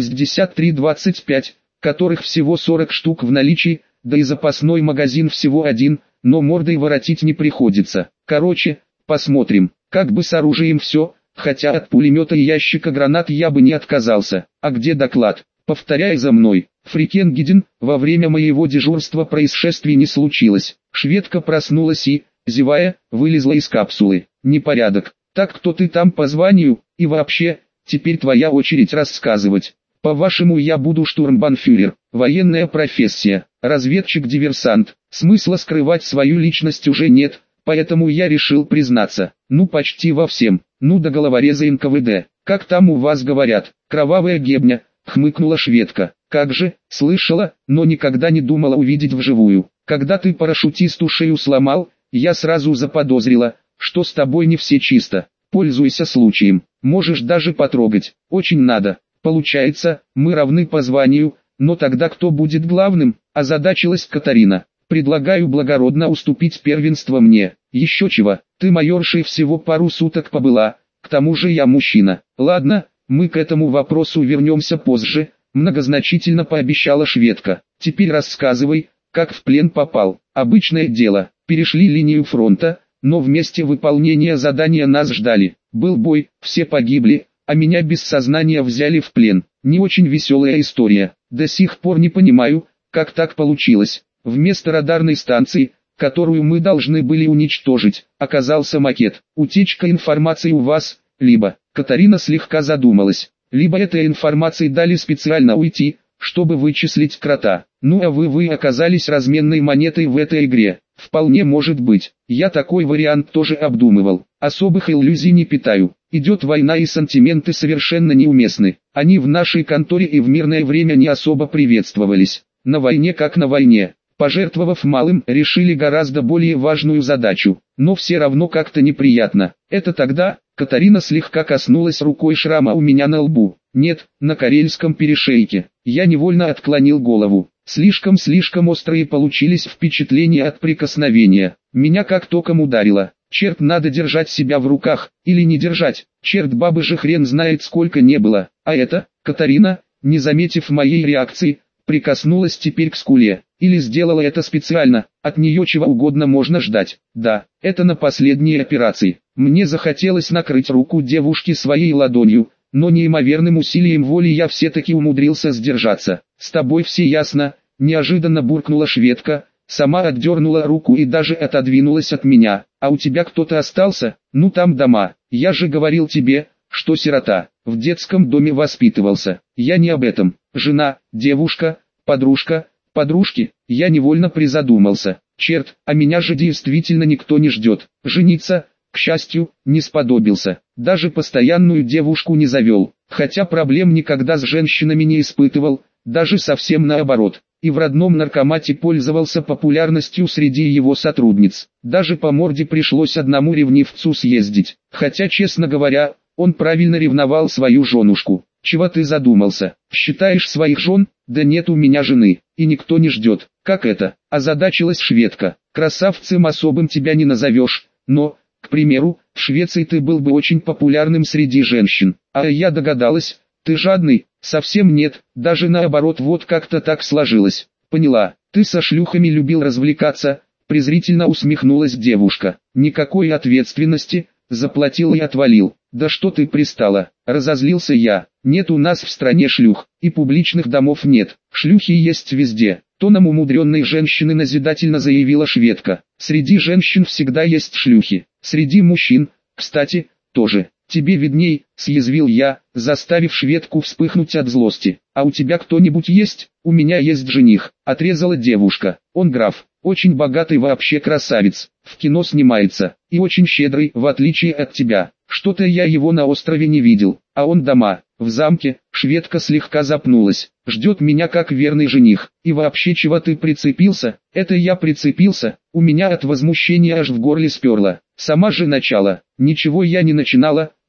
7,63-25, которых всего 40 штук в наличии, да и запасной магазин всего один, но мордой воротить не приходится. Короче, посмотрим, как бы с оружием все, хотя от пулемета и ящика гранат я бы не отказался. А где доклад? Повторяй за мной. Фрикенгеден, во время моего дежурства происшествий не случилось. Шведка проснулась и, зевая, вылезла из капсулы. Непорядок. Так кто ты там по званию, и вообще, теперь твоя очередь рассказывать. По-вашему я буду штурмбанфюрер, военная профессия, разведчик-диверсант. Смысла скрывать свою личность уже нет, поэтому я решил признаться. Ну почти во всем. Ну до головореза НКВД. Как там у вас говорят, кровавая гебня, хмыкнула шведка. Как же, слышала, но никогда не думала увидеть вживую. Когда ты парашютисту шею сломал, я сразу заподозрила, что с тобой не все чисто. Пользуйся случаем, можешь даже потрогать, очень надо. Получается, мы равны по званию, но тогда кто будет главным? Озадачилась Катарина. Предлагаю благородно уступить первенство мне. Еще чего, ты майоршей всего пару суток побыла, к тому же я мужчина. Ладно, мы к этому вопросу вернемся позже, многозначительно пообещала шведка. Теперь рассказывай, как в плен попал. Обычное дело, перешли линию фронта, но в месте выполнения задания нас ждали. Был бой, все погибли, а меня без сознания взяли в плен. Не очень веселая история. До сих пор не понимаю, как так получилось. Вместо радарной станции, которую мы должны были уничтожить, оказался макет. Утечка информации у вас, либо... Катарина слегка задумалась. Либо этой информацией дали специально уйти, чтобы вычислить крота. Ну а вы оказались разменной монетой в этой игре. Вполне может быть. Я такой вариант тоже обдумывал. Особых иллюзий не питаю. Идет война и сантименты совершенно неуместны. Они в нашей конторе и в мирное время не особо приветствовались. На войне как на войне. Пожертвовав малым, решили гораздо более важную задачу. Но все равно как-то неприятно. Это тогда... Катарина слегка коснулась рукой шрама у меня на лбу. Нет, на карельском перешейке. Я невольно отклонил голову. Слишком острые получились впечатления от прикосновения. Меня как током ударило. Черт, надо держать себя в руках, или не держать. Черт, бабы же хрен знает сколько не было. А это, Катарина, не заметив моей реакции, прикоснулась теперь к скуле. Или сделала это специально, от нее чего угодно можно ждать. Да, это на последней операции. Мне захотелось накрыть руку девушки своей ладонью, но неимоверным усилием воли я все-таки умудрился сдержаться. «С тобой все ясно», — неожиданно буркнула шведка, сама отдернула руку и даже отодвинулась от меня. «А у тебя кто-то остался? Ну там дома, я же говорил тебе, что сирота, в детском доме воспитывался. Я не об этом. Жена, девушка, подружка, подружки». Я невольно призадумался. Черт, а меня же действительно никто не ждет. Жениться, к счастью, не сподобился. Даже постоянную девушку не завел. Хотя проблем никогда с женщинами не испытывал, даже совсем наоборот. И в родном наркомате пользовался популярностью среди его сотрудниц. Даже по морде пришлось одному ревнивцу съездить. Хотя, честно говоря, он правильно ревновал свою женушку. Чего ты задумался? Считаешь своих жен? Да нет у меня жены, и никто не ждет. Как это? Озадачилась шведка. Красавцем особым тебя не назовешь, но, к примеру, в Швеции ты был бы очень популярным среди женщин. А я догадалась, ты жадный? Совсем нет, даже наоборот, вот как-то так сложилось. Поняла, ты со шлюхами любил развлекаться, презрительно усмехнулась девушка. Никакой ответственности, заплатил и отвалил. Да что ты пристала, разозлился я. Нет у нас в стране шлюх, и публичных домов нет. Шлюхи есть везде. Тоном умудренной женщины назидательно заявила шведка. Среди женщин всегда есть шлюхи. Среди мужчин, кстати, тоже. Тебе видней, съязвил я, заставив шведку вспыхнуть от злости. А у тебя кто-нибудь есть? У меня есть жених, отрезала девушка. Он граф, очень богатый, вообще красавец, в кино снимается, и очень щедрый, в отличие от тебя. Что-то я его на острове не видел, а он дома, в замке. Шведка слегка запнулась. Ждет меня как верный жених. И вообще, чего ты прицепился? Это я прицепился, у меня от возмущения аж в горле сперло. Сама же начала. Ничего я не начинала,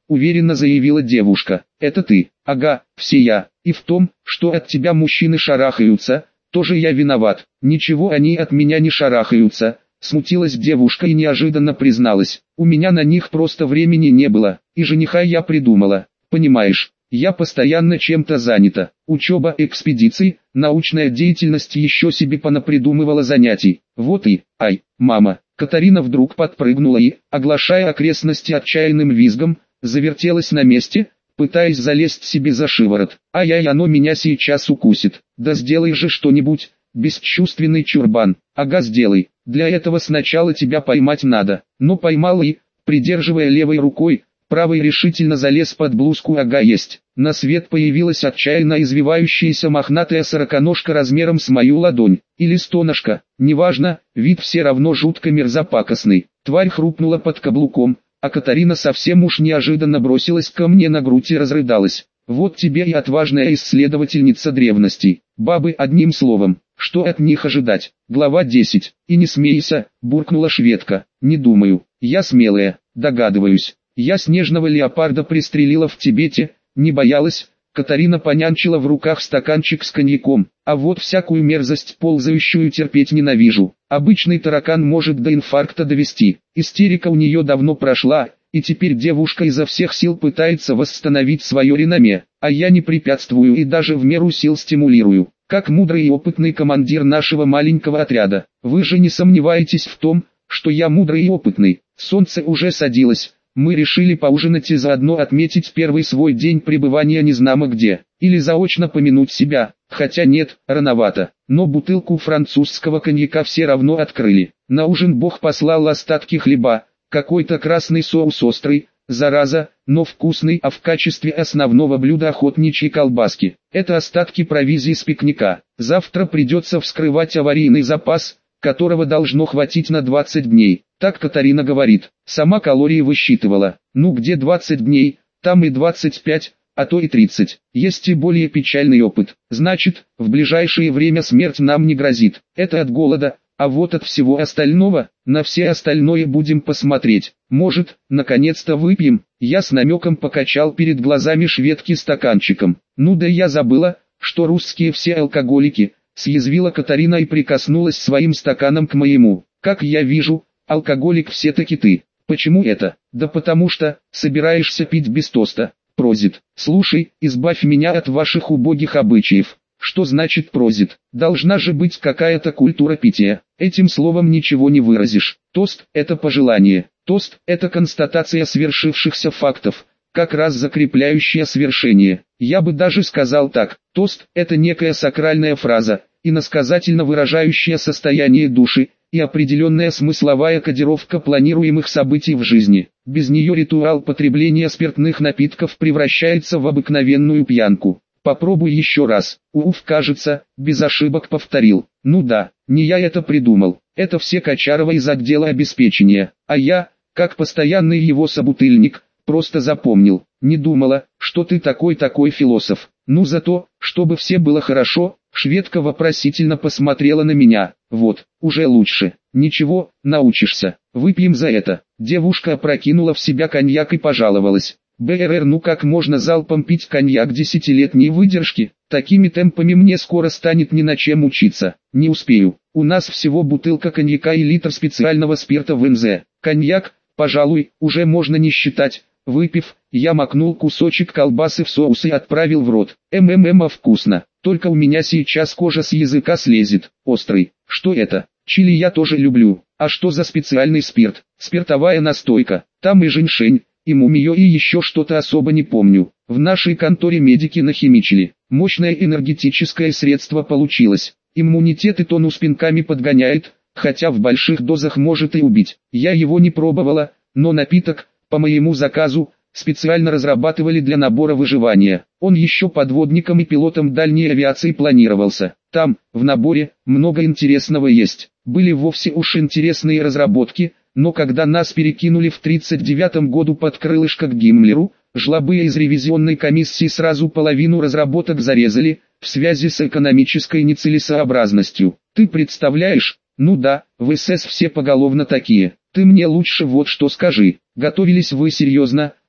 уверенно заявила девушка. Это ты? Ага, все я. И в том, что от тебя мужчины шарахаются, тоже я виноват. Ничего они от меня не шарахаются. Смутилась девушка и неожиданно призналась. У меня на них просто времени не было, и жениха я придумала. Понимаешь, я постоянно чем-то занята. Учеба, экспедиции, научная деятельность еще себе понапридумывала занятий. Вот и, ай, мама. Катарина вдруг подпрыгнула и, оглашая окрестности отчаянным визгом, завертелась на месте, пытаясь залезть себе за шиворот. Ай-яй, оно меня сейчас укусит. Да сделай же что-нибудь, бесчувственный чурбан. Ага, сделай. Для этого сначала тебя поймать надо. Но поймал и, придерживая левой рукой, правой решительно залез под блузку. Ага, есть. На свет появилась отчаянно извивающаяся мохнатая сороконожка размером с мою ладонь. Или стоножка, неважно, вид все равно жутко мерзопакостный. Тварь хрупнула под каблуком, а Катарина совсем уж неожиданно бросилась ко мне на грудь и разрыдалась. Вот тебе и отважная исследовательница древностей. Бабы, одним словом. Что от них ожидать? Глава 10. И не смейся, буркнула шведка. Не думаю. Я смелая, догадываюсь. Я снежного леопарда пристрелила в Тибете, не боялась. Катарина понянчила в руках стаканчик с коньяком. А вот всякую мерзость ползающую терпеть ненавижу. Обычный таракан может до инфаркта довести. Истерика у нее давно прошла, и теперь девушка изо всех сил пытается восстановить свое реноме. А я не препятствую и даже в меру сил стимулирую. Как мудрый и опытный командир нашего маленького отряда. Вы же не сомневаетесь в том, что я мудрый и опытный. Солнце уже садилось. Мы решили поужинать и заодно отметить первый свой день пребывания незнамо где. Или заочно помянуть себя. Хотя нет, рановато. Но бутылку французского коньяка все равно открыли. На ужин Бог послал остатки хлеба. Какой-то красный соус острый, зараза, но вкусный, а в качестве основного блюда охотничьи колбаски. Это остатки провизии с пикника. Завтра придется вскрывать аварийный запас, которого должно хватить на 20 дней. Так Катарина говорит. Сама калории высчитывала. Ну где 20 дней, там и 25, а то и 30. Есть и более печальный опыт. Значит, в ближайшее время смерть нам не грозит. Это от голода. А вот от всего остального, на все остальное будем посмотреть. Может, наконец-то выпьем? Я с намеком покачал перед глазами шведки стаканчиком. Ну да я забыла, что русские все алкоголики, съязвила Катарина и прикоснулась своим стаканом к моему. Как я вижу, алкоголик все-таки ты. Почему это? Да потому что, собираешься пить без тоста. Прозит. Слушай, избавь меня от ваших убогих обычаев. Что значит прозит? Должна же быть какая-то культура питья. Этим словом ничего не выразишь. Тост – это пожелание. Тост – это констатация свершившихся фактов, как раз закрепляющая свершение. Я бы даже сказал так. Тост – это некая сакральная фраза, иносказательно выражающая состояние души, и определенная смысловая кодировка планируемых событий в жизни. Без нее ритуал потребления спиртных напитков превращается в обыкновенную пьянку. Попробуй еще раз. Уф, кажется, без ошибок повторил. Ну да, не я это придумал. Это все Качарова из отдела обеспечения. А я, как постоянный его собутыльник, просто запомнил. Не думала, что ты такой философ. Ну зато, чтобы все было хорошо, шведка вопросительно посмотрела на меня. Вот, уже лучше. Ничего, научишься. Выпьем за это. Девушка опрокинула в себя коньяк и пожаловалась. БРР, ну как можно залпом пить коньяк десятилетней выдержки? Такими темпами мне скоро станет ни на чем учиться. Не успею. У нас всего бутылка коньяка и литр специального спирта в НЗ. Коньяк, пожалуй, уже можно не считать. Выпив, я макнул кусочек колбасы в соус и отправил в рот. А вкусно. Только у меня сейчас кожа с языка слезет. Острый. Что это? Чили я тоже люблю. А что за специальный спирт? Спиртовая настойка. Там и женьшень, и мумиё, и еще что-то особо не помню. В нашей конторе медики нахимичили. Мощное энергетическое средство получилось. Иммунитет и тонус пинками подгоняет, хотя в больших дозах может и убить. Я его не пробовала, но напиток, по моему заказу, специально разрабатывали для набора выживания. Он еще подводником и пилотом дальней авиации планировался. Там, в наборе, много интересного есть. Были вовсе уж интересные разработки, но когда нас перекинули в 1939 году под крылышко к Гиммлеру, жлобы из ревизионной комиссии сразу половину разработок зарезали, в связи с экономической нецелесообразностью. Ты представляешь? Ну да, в СС все поголовно такие. Ты мне лучше вот что скажи. Готовились вы серьезно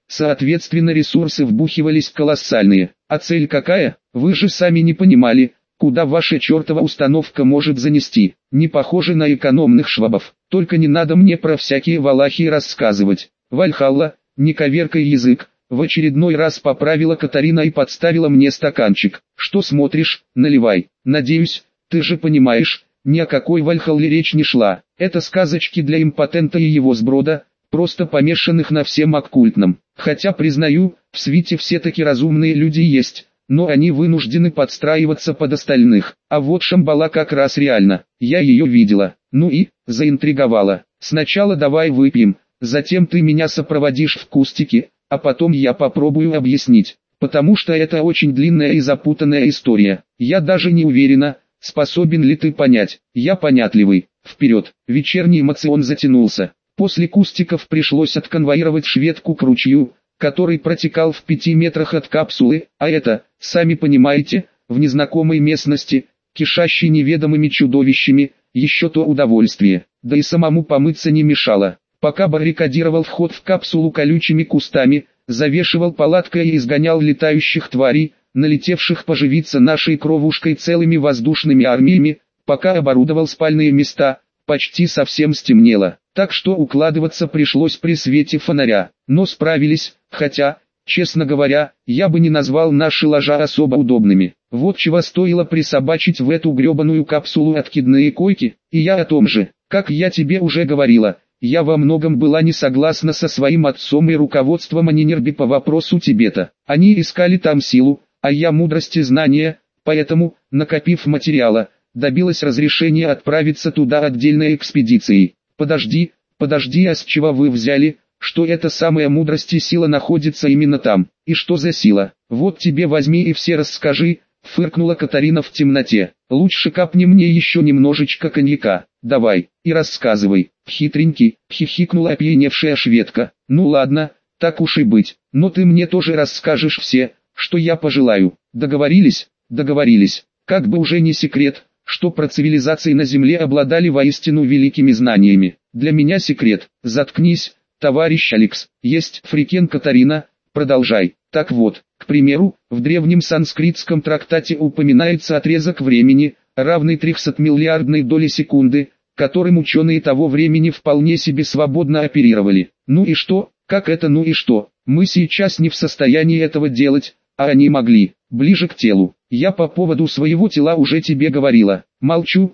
соответственно ресурсы вбухивались колоссальные. А цель какая? Вы же сами не понимали, куда ваша чертова установка может занести. Не похоже на экономных швабов. Только не надо мне про всякие валахи рассказывать. Вальхалла, не коверкай язык. В очередной раз поправила Катарина и подставила мне стаканчик. Что смотришь, наливай. Надеюсь, ты же понимаешь, ни о какой Вальхалле речь не шла. Это сказочки для импотента и его сброда, просто помешанных на всем оккультном. Хотя, признаю, в свите все-таки разумные люди есть, но они вынуждены подстраиваться под остальных. А вот Шамбала как раз реально, я ее видела. Ну и, заинтриговала. Сначала давай выпьем, затем ты меня сопроводишь в кустики, а потом я попробую объяснить. Потому что это очень длинная и запутанная история. Я даже не уверена, способен ли ты понять. Я понятливый. Вперед. Вечерний эмоцион затянулся. После кустиков пришлось отконвоировать шведку к ручью, который протекал в 5 метрах от капсулы, а это, сами понимаете, в незнакомой местности, кишащей неведомыми чудовищами, еще то удовольствие. Да и самому помыться не мешало. Пока баррикадировал вход в капсулу колючими кустами, завешивал палаткой и изгонял летающих тварей, налетевших поживиться нашей кровушкой целыми воздушными армиями, пока оборудовал спальные места, почти совсем стемнело, так что укладываться пришлось при свете фонаря, но справились, хотя, честно говоря, я бы не назвал наши ложа особо удобными. Вот чего стоило присобачить в эту гребаную капсулу откидные койки, и я о том же, как я тебе уже говорила. Я во многом была не согласна со своим отцом и руководством Анинерби по вопросу Тибета. Они искали там силу, а я мудрость и знания, поэтому, накопив материала, добилась разрешения отправиться туда отдельной экспедицией. Подожди, а с чего вы взяли, что эта самая мудрость и сила находится именно там? И что за сила? Вот тебе возьми и все расскажи, фыркнула Катарина в темноте. Лучше капни мне еще немножечко коньяка. Давай, и рассказывай. Хитренький, хихикнула опьяневшая шведка. Ну ладно, так уж и быть, но ты мне тоже расскажешь все, что я пожелаю. Договорились? Договорились. Как бы уже не секрет, что про цивилизации на Земле обладали воистину великими знаниями. Для меня секрет. Заткнись, товарищ Алекс. Есть фрикен Катарина, продолжай. Так вот, к примеру, в древнем санскритском трактате упоминается отрезок времени, равный 300-миллиардной доле секунды, которым ученые того времени вполне себе свободно оперировали. Ну и что? Как это ну и что? Мы сейчас не в состоянии этого делать, а они могли. Ближе к телу. Я по поводу своего тела уже тебе говорила. Молчу.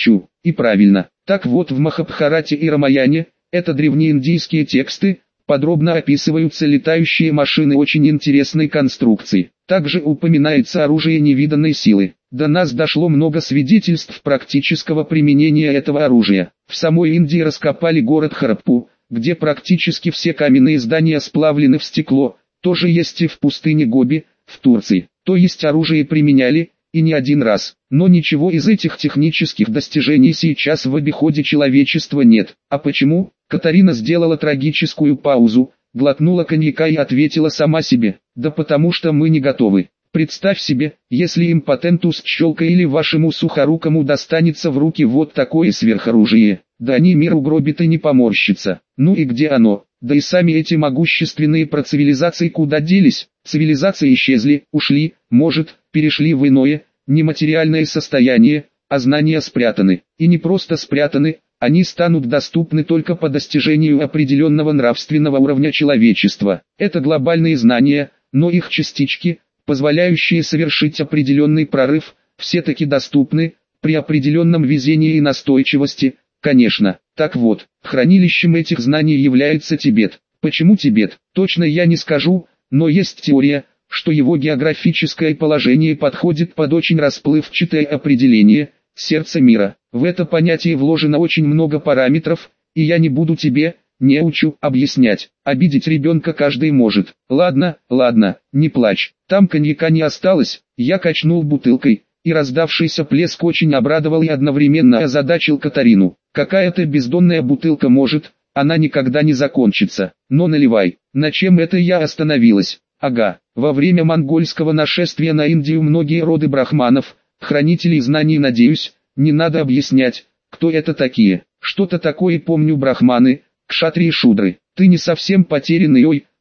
И правильно. Так вот, в Махабхарате и Рамаяне, это древнеиндийские тексты, подробно описываются летающие машины очень интересной конструкции. Также упоминается оружие невиданной силы. До нас дошло много свидетельств практического применения этого оружия. В самой Индии раскопали город Хараппу, где практически все каменные здания сплавлены в стекло, тоже есть и в пустыне Гоби, в Турции. То есть оружие применяли, и не один раз. Но ничего из этих технических достижений сейчас в обиходе человечества нет. А почему? Катарина сделала трагическую паузу, глотнула коньяка и ответила сама себе. Да потому что мы не готовы. Представь себе, если импотенту с пчелкой или вашему сухорукому достанется в руки вот такое сверхоружие, да они мир угробит и не поморщится. Ну и где оно? Да и сами эти могущественные процивилизации куда делись? Цивилизации исчезли, ушли, может, перешли в иное, нематериальное состояние, а знания спрятаны. И не просто спрятаны, они станут доступны только по достижению определенного нравственного уровня человечества. Это глобальные знания, но их частички, позволяющие совершить определенный прорыв, все-таки доступны, при определенном везении и настойчивости, конечно. Так вот, хранилищем этих знаний является Тибет. Почему Тибет? Точно я не скажу, но есть теория, что его географическое положение подходит под очень расплывчатое определение – сердце мира. В это понятие вложено очень много параметров, и я не буду тебе, неучу, объяснять. Обидеть ребенка каждый может. Ладно, не плачь. Там коньяка не осталось, я качнул бутылкой, и раздавшийся плеск очень обрадовал и одновременно озадачил Катарину. Какая-то бездонная бутылка может, она никогда не закончится. Но наливай. На чем это я остановилась? Ага, во время монгольского нашествия на Индию многие роды брахманов, хранителей знаний, надеюсь, не надо объяснять, кто это такие. Что-то такое помню: брахманы, кшатрии, шудры. Ты не совсем потерянный, ой,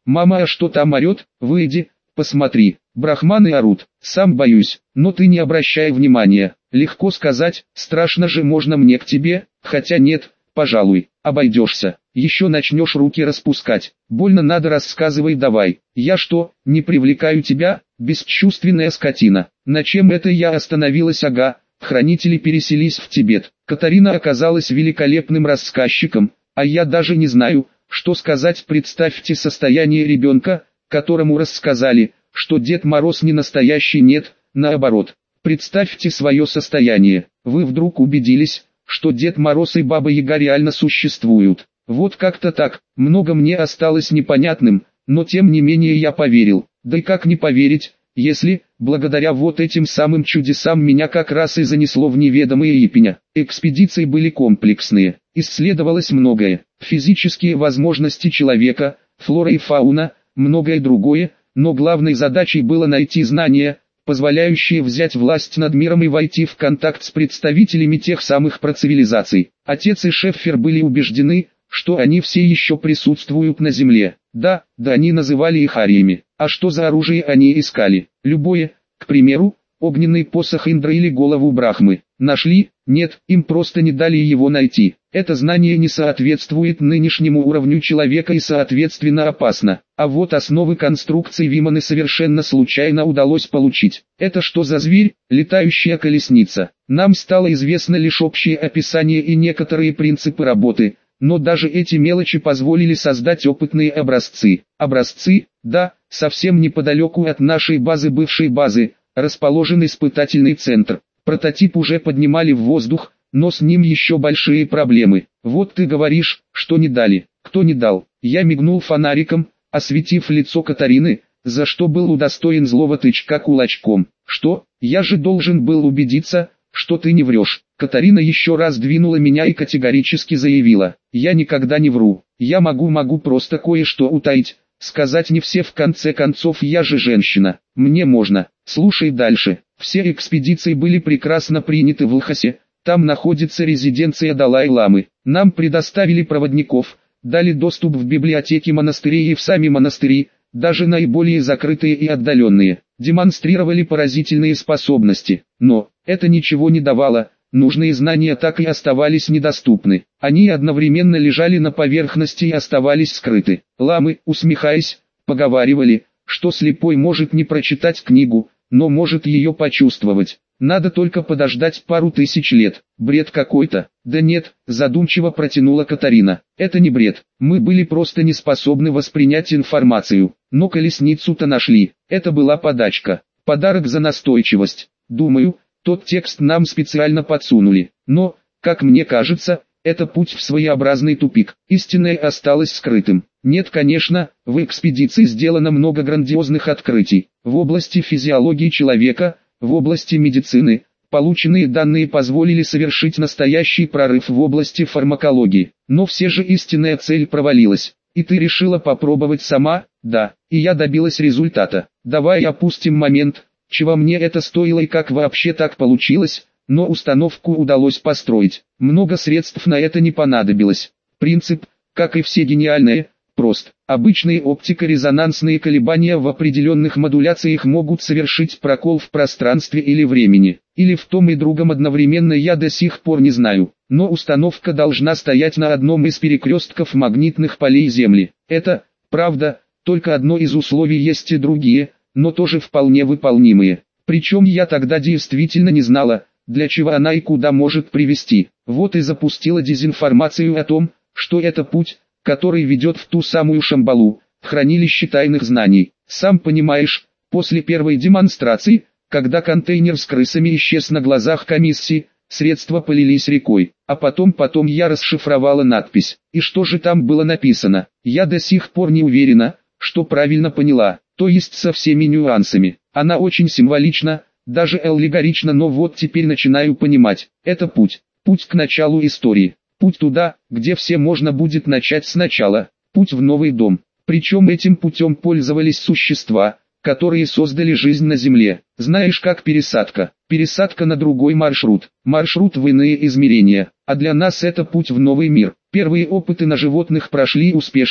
Мама, а что там орет? Выйди, посмотри. Брахманы орут. Сам боюсь, но ты не обращай внимания. Легко сказать, страшно же можно мне к тебе, хотя нет, пожалуй, обойдешься. Еще начнешь руки распускать. Больно надо, рассказывай давай. Я что, не привлекаю тебя, бесчувственная скотина? На чем это я остановилась? Ага, хранители переселись в Тибет. Катарина оказалась великолепным рассказчиком, а я даже не знаю, что сказать. Представьте состояние ребенка, которому рассказали, что Дед Мороз не настоящий. Нет, наоборот. Представьте свое состояние. Вы вдруг убедились, что Дед Мороз и Баба Яга реально существуют. Вот как-то так, много мне осталось непонятным, но тем не менее я поверил. Да и как не поверить, если, благодаря вот этим самым чудесам, меня как раз и занесло в неведомые Ипеня. Экспедиции были комплексные, исследовалось многое, физические возможности человека, флора и фауна, многое другое, но главной задачей было найти знания, позволяющие взять власть над миром и войти в контакт с представителями тех самых процивилизаций. Отец и Шеффер были убеждены, что они все еще присутствуют на Земле. Да, они называли их ариями. А что за оружие они искали? Любое, к примеру, огненный посох Индра или голову Брахмы. Нашли? Нет, им просто не дали его найти. Это знание не соответствует нынешнему уровню человека и соответственно опасно. А вот основы конструкции Виманы совершенно случайно удалось получить. Это что за зверь? Летающая колесница. Нам стало известно лишь общее описание и некоторые принципы работы. Но даже эти мелочи позволили создать опытные образцы. Образцы, да, совсем неподалеку от нашей бывшей базы, расположен испытательный центр. Прототип уже поднимали в воздух, но с ним еще большие проблемы. Вот ты говоришь, что не дали. Кто не дал? Я мигнул фонариком, осветив лицо Катарины, за что был удостоен злого тычка кулачком. Что? Я же должен был убедиться, что ты не врешь. Катарина еще раз двинула меня и категорически заявила: я никогда не вру. Я могу просто кое-что утаить, сказать не все, в конце концов я же женщина. Мне можно. Слушай дальше. Все экспедиции были прекрасно приняты в Лхасе. Там находится резиденция Далай-ламы. Нам предоставили проводников, дали доступ в библиотеки монастырей и в сами монастыри, даже наиболее закрытые и отдаленные. Демонстрировали поразительные способности. Но это ничего не давало. Нужные знания так и оставались недоступны. Они одновременно лежали на поверхности и оставались скрыты. Ламы, усмехаясь, поговаривали, что слепой может не прочитать книгу, но может ее почувствовать. Надо только подождать пару тысяч лет. Бред какой-то. Да нет, задумчиво протянула Катарина. Это не бред. Мы были просто не способны воспринять информацию. Но колесницу-то нашли. Это была подачка. Подарок за настойчивость. Думаю, тот текст нам специально подсунули. Но, как мне кажется, это путь в своеобразный тупик. Истинное осталось скрытым. Нет, конечно, в экспедиции сделано много грандиозных открытий. В области физиологии человека, в области медицины, полученные данные позволили совершить настоящий прорыв в области фармакологии. Но все же истинная цель провалилась. И ты решила попробовать сама? Да, и я добилась результата. Давай опустим момент, чего мне это стоило и как вообще так получилось, но установку удалось построить. Много средств на это не понадобилось. Принцип, как и все гениальные, прост. Обычные оптико-резонансные колебания в определенных модуляциях могут совершить прокол в пространстве или времени. Или в том и другом одновременно, я до сих пор не знаю. Но установка должна стоять на одном из перекрестков магнитных полей Земли. Это, правда, только одно из условий, есть и другие, но тоже вполне выполнимые. Причем я тогда действительно не знала, для чего она и куда может привести. Вот и запустила дезинформацию о том, что это путь, который ведет в ту самую Шамбалу, хранилище тайных знаний. Сам понимаешь, после первой демонстрации, когда контейнер с крысами исчез на глазах комиссии, средства полились рекой. А потом я расшифровала надпись. И что же там было написано? Я до сих пор не уверена, что правильно поняла, то есть со всеми нюансами. Она очень символична, даже аллегорична, но вот теперь начинаю понимать. Это путь к началу истории. Путь туда, где все можно будет начать сначала. Путь в новый дом. Причем этим путем пользовались существа, которые создали жизнь на Земле. Знаешь, как пересадка? Пересадка на другой маршрут. Маршрут в иные измерения. А для нас это путь в новый мир. Первые опыты на животных прошли успешно,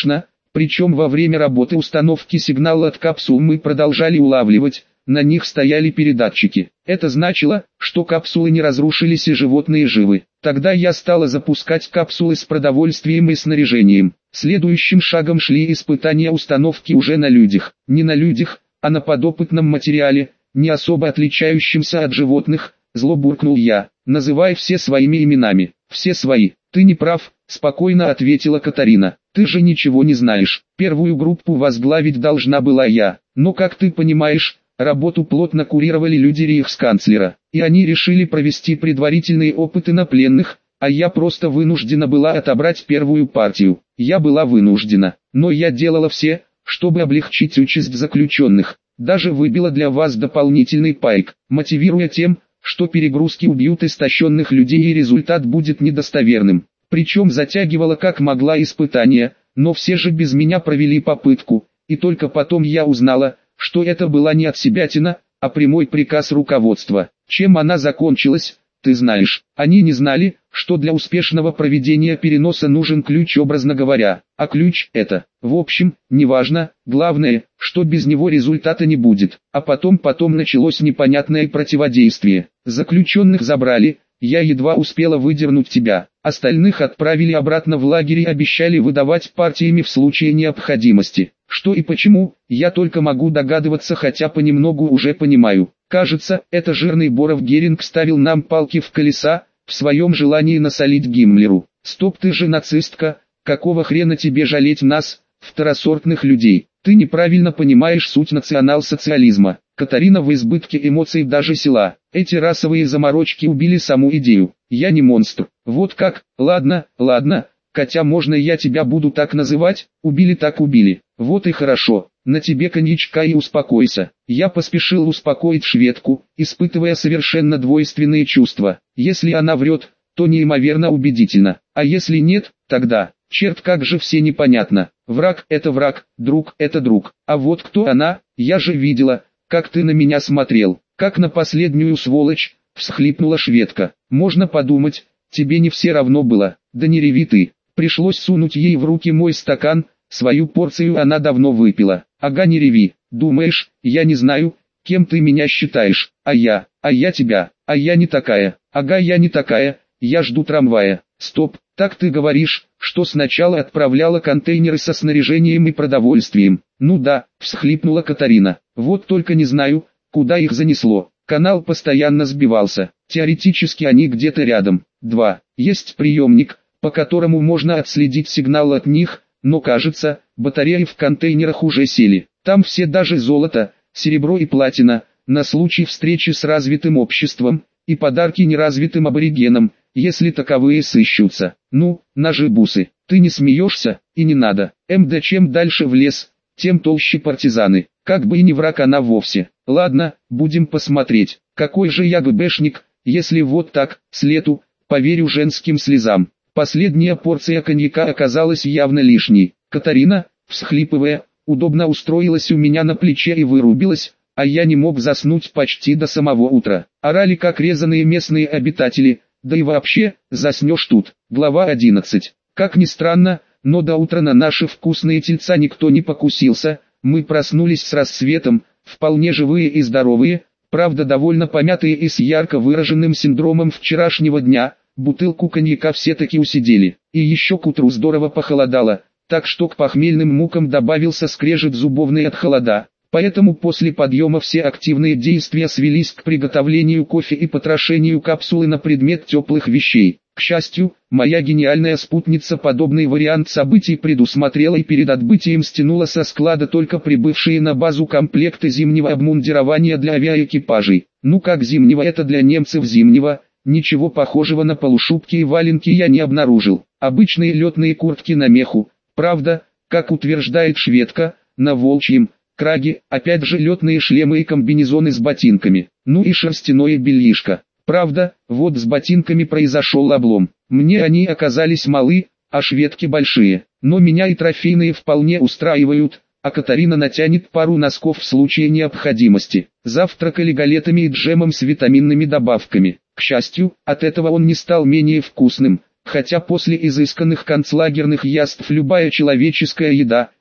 Причем во время работы установки сигнала от капсул мы продолжали улавливать, на них стояли передатчики. Это значило, что капсулы не разрушились и животные живы. Тогда я стала запускать капсулы с продовольствием и снаряжением. Следующим шагом шли испытания установки уже на людях. Не на людях, а на подопытном материале, не особо отличающимся от животных, зло буркнул я. Называй все своими именами. Все свои. Ты не прав, спокойно ответила Катарина. Ты же ничего не знаешь. Первую группу возглавить должна была я. Но как ты понимаешь, работу плотно курировали люди рейхсканцлера, и они решили провести предварительные опыты на пленных, а я просто вынуждена была отобрать первую партию. Я была вынуждена, но я делала все, чтобы облегчить участь заключенных. Даже выбила для вас дополнительный пайк, мотивируя тем, что перегрузки убьют истощенных людей и результат будет недостоверным. Причем затягивала как могла испытания, но все же без меня провели попытку, и только потом я узнала, что это была не отсебятина, а прямой приказ руководства. Чем она закончилась, ты знаешь. Они не знали, что для успешного проведения переноса нужен ключ, образно говоря. А ключ это, в общем, неважно, главное, что без него результата не будет. А потом началось непонятное противодействие. Заключенных забрали, я едва успела выдернуть тебя. Остальных отправили обратно в лагерь и обещали выдавать партиями в случае необходимости. Что и почему, я только могу догадываться, хотя понемногу уже понимаю. Кажется, это жирный Боров Геринг ставил нам палки в колеса, в своем желании насолить Гиммлеру. Стоп, ты же нацистка, какого хрена тебе жалеть нас, второсортных людей? Ты неправильно понимаешь суть национал-социализма. Катарина в избытке эмоций даже села. Эти расовые заморочки убили саму идею. Я не монстр. Вот как, ладно, Катя, можно я тебя буду так называть? Убили так убили. Вот и хорошо, на тебе коньячка и успокойся. Я поспешил успокоить шведку, испытывая совершенно двойственные чувства. Если она врет, то неимоверно убедительно. А если нет, тогда, черт, как же все непонятно. Враг – это враг, друг – это друг. А вот кто она, я же видела, как ты на меня смотрел, как на последнюю сволочь, всхлипнула шведка. Можно подумать, тебе не все равно было. Да не реви ты. Пришлось сунуть ей в руки мой стакан, свою порцию она давно выпила. Ага, не реви. Думаешь, я не знаю, кем ты меня считаешь? А я тебя. А я не такая. Ага, я не такая. Я жду трамвая. Стоп, так ты говоришь, что сначала отправляла контейнеры со снаряжением и продовольствием. Ну да, всхлипнула Катарина. Вот только не знаю, куда их занесло. Канал постоянно сбивался. Теоретически они где-то рядом. 2. Есть приемник, по которому можно отследить сигнал от них, но кажется, батареи в контейнерах уже сели. Там все, даже золото, серебро и платина, на случай встречи с развитым обществом, и подарки неразвитым аборигенам, если таковые сыщутся. Ну, ножи-бусы, ты не смеешься, и не надо. МД, чем дальше в лес, тем толще партизаны. Как бы и не враг она вовсе. Ладно, будем посмотреть, какой же я ГБшник, если вот так, с лету, поверю женским слезам. Последняя порция коньяка оказалась явно лишней. Катарина, всхлипывая, удобно устроилась у меня на плече и вырубилась, а я не мог заснуть почти до самого утра. Орали как резаные местные обитатели, да и вообще, заснешь тут. Глава 11. Как ни странно, но до утра на наши вкусные тельца никто не покусился. Мы проснулись с рассветом, вполне живые и здоровые, правда довольно помятые и с ярко выраженным синдромом вчерашнего дня. Бутылку коньяка все-таки усидели, и еще к утру здорово похолодало, так что к похмельным мукам добавился скрежет зубовный от холода. Поэтому после подъема все активные действия свелись к приготовлению кофе и потрошению капсулы на предмет теплых вещей. К счастью, моя гениальная спутница подобный вариант событий предусмотрела и перед отбытием стянула со склада только прибывшие на базу комплекты зимнего обмундирования для авиаэкипажей. Ну как зимнего, это для немцев зимнего. Ничего похожего на полушубки и валенки я не обнаружил. Обычные летные куртки на меху. Правда, как утверждает шведка, на волчьем краге, опять же летные шлемы и комбинезоны с ботинками. Ну и шерстяное бельишко. Правда, вот с ботинками произошел облом. Мне они оказались малы, а шведки большие. Но меня и трофейные вполне устраивают, а Катарина натянет пару носков в случае необходимости. Завтракали галетами и джемом с витаминными добавками. К счастью, от этого он не стал менее вкусным, хотя после изысканных концлагерных яств любая человеческая еда,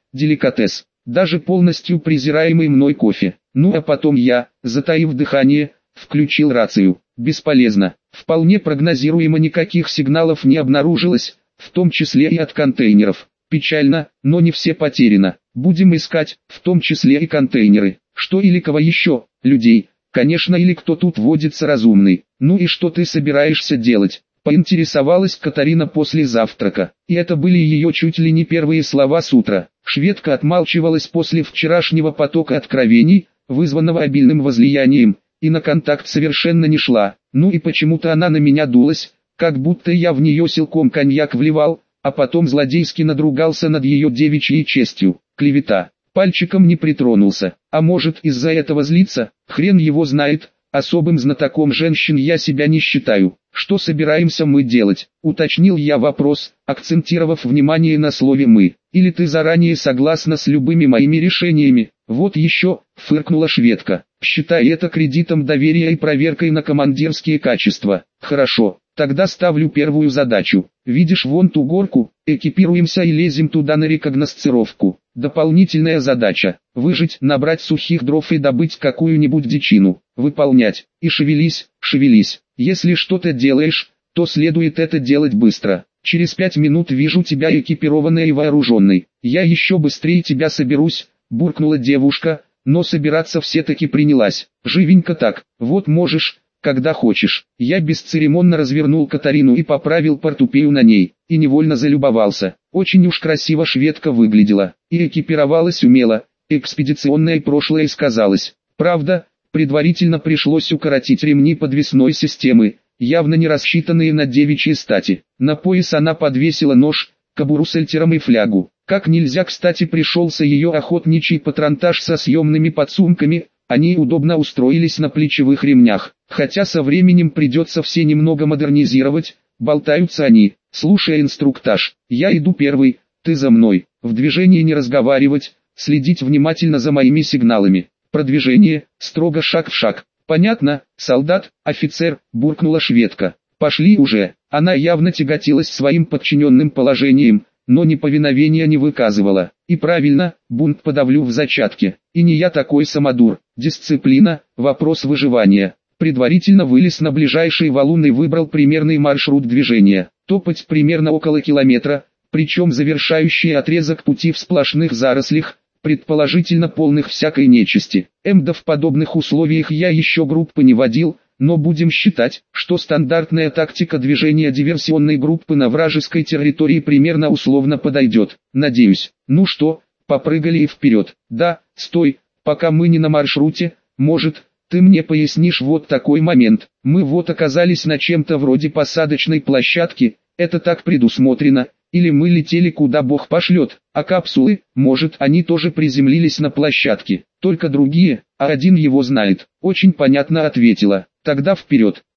деликатес, даже полностью презираемый мной кофе. Ну а потом я, затаив дыхание, включил рацию. Бесполезно. Вполне прогнозируемо, никаких сигналов не обнаружилось, в том числе и от контейнеров. Печально, но не все потеряно. Будем искать, в том числе и контейнеры. Что или кого еще? Людей. Конечно, или кто тут водится разумный. Ну и что ты собираешься делать? Поинтересовалась Катарина после завтрака. И это были ее чуть ли не первые слова с утра. Шведка отмалчивалась после вчерашнего потока откровений, вызванного обильным возлиянием, и на контакт совершенно не шла. Ну и почему-то она на меня дулась, как будто я в нее силком коньяк вливал, а потом злодейски надругался над ее девичьей честью. Клевета. Пальчиком не притронулся. А может, из-за этого злиться? Хрен его знает. Особым знатоком женщин я себя не считаю. Что собираемся мы делать? Уточнил я вопрос, акцентировав внимание на слове «мы». Или ты заранее согласна с любыми моими решениями? Вот еще, фыркнула шведка. Считай это кредитом доверия и проверкой на командирские качества. Хорошо, тогда ставлю первую задачу. Видишь вон ту горку? Экипируемся и лезем туда на рекогносцировку. Дополнительная задача – выжить, набрать сухих дров и добыть какую-нибудь дичину. Выполнять. И шевелись, шевелись. Если что-то делаешь, то следует это делать быстро. Через 5 минут вижу тебя экипированной и вооруженной. Я еще быстрее тебя соберусь, буркнула девушка, но собираться все-таки принялась. Живенько так, вот можешь, когда хочешь. Я бесцеремонно развернул Катарину и поправил портупею на ней, и невольно залюбовался. Очень уж красиво шведка выглядела, и экипировалась умело, экспедиционное прошлое сказалось. Правда, предварительно пришлось укоротить ремни подвесной системы, явно не рассчитанные на девичьи стати. На пояс она подвесила нож, кобуру с альтером и флягу. Как нельзя кстати пришелся ее охотничий патронтаж со съемными подсумками, они удобно устроились на плечевых ремнях. Хотя со временем придется все немного модернизировать, болтаются они. Слушай инструктаж, я иду первый, ты за мной. В движении не разговаривать, следить внимательно за моими сигналами. Продвижение, строго шаг в шаг. Понятно, солдат, офицер, буркнула шведка. Пошли уже. Она явно тяготилась своим подчиненным положением, но неповиновения не выказывала. И правильно, бунт подавлю в зачатке. И не я такой самодур. Дисциплина, вопрос выживания. Предварительно вылез на ближайший валун и выбрал примерный маршрут движения. Топать примерно около километра, причем завершающий отрезок пути в сплошных зарослях, предположительно полных всякой нечисти. Да в подобных условиях я еще группы не водил, но будем считать, что стандартная тактика движения диверсионной группы на вражеской территории примерно условно подойдет. Надеюсь. Ну что, попрыгали и вперед. Да, стой, пока мы не на маршруте, может, ты мне пояснишь вот такой момент. Мы вот оказались на чем-то вроде посадочной площадки, это так предусмотрено, или мы летели куда Бог пошлет, а капсулы, может, они тоже приземлились на площадке, только другие, а один его знает. Очень понятно, ответила. Тогда вперед.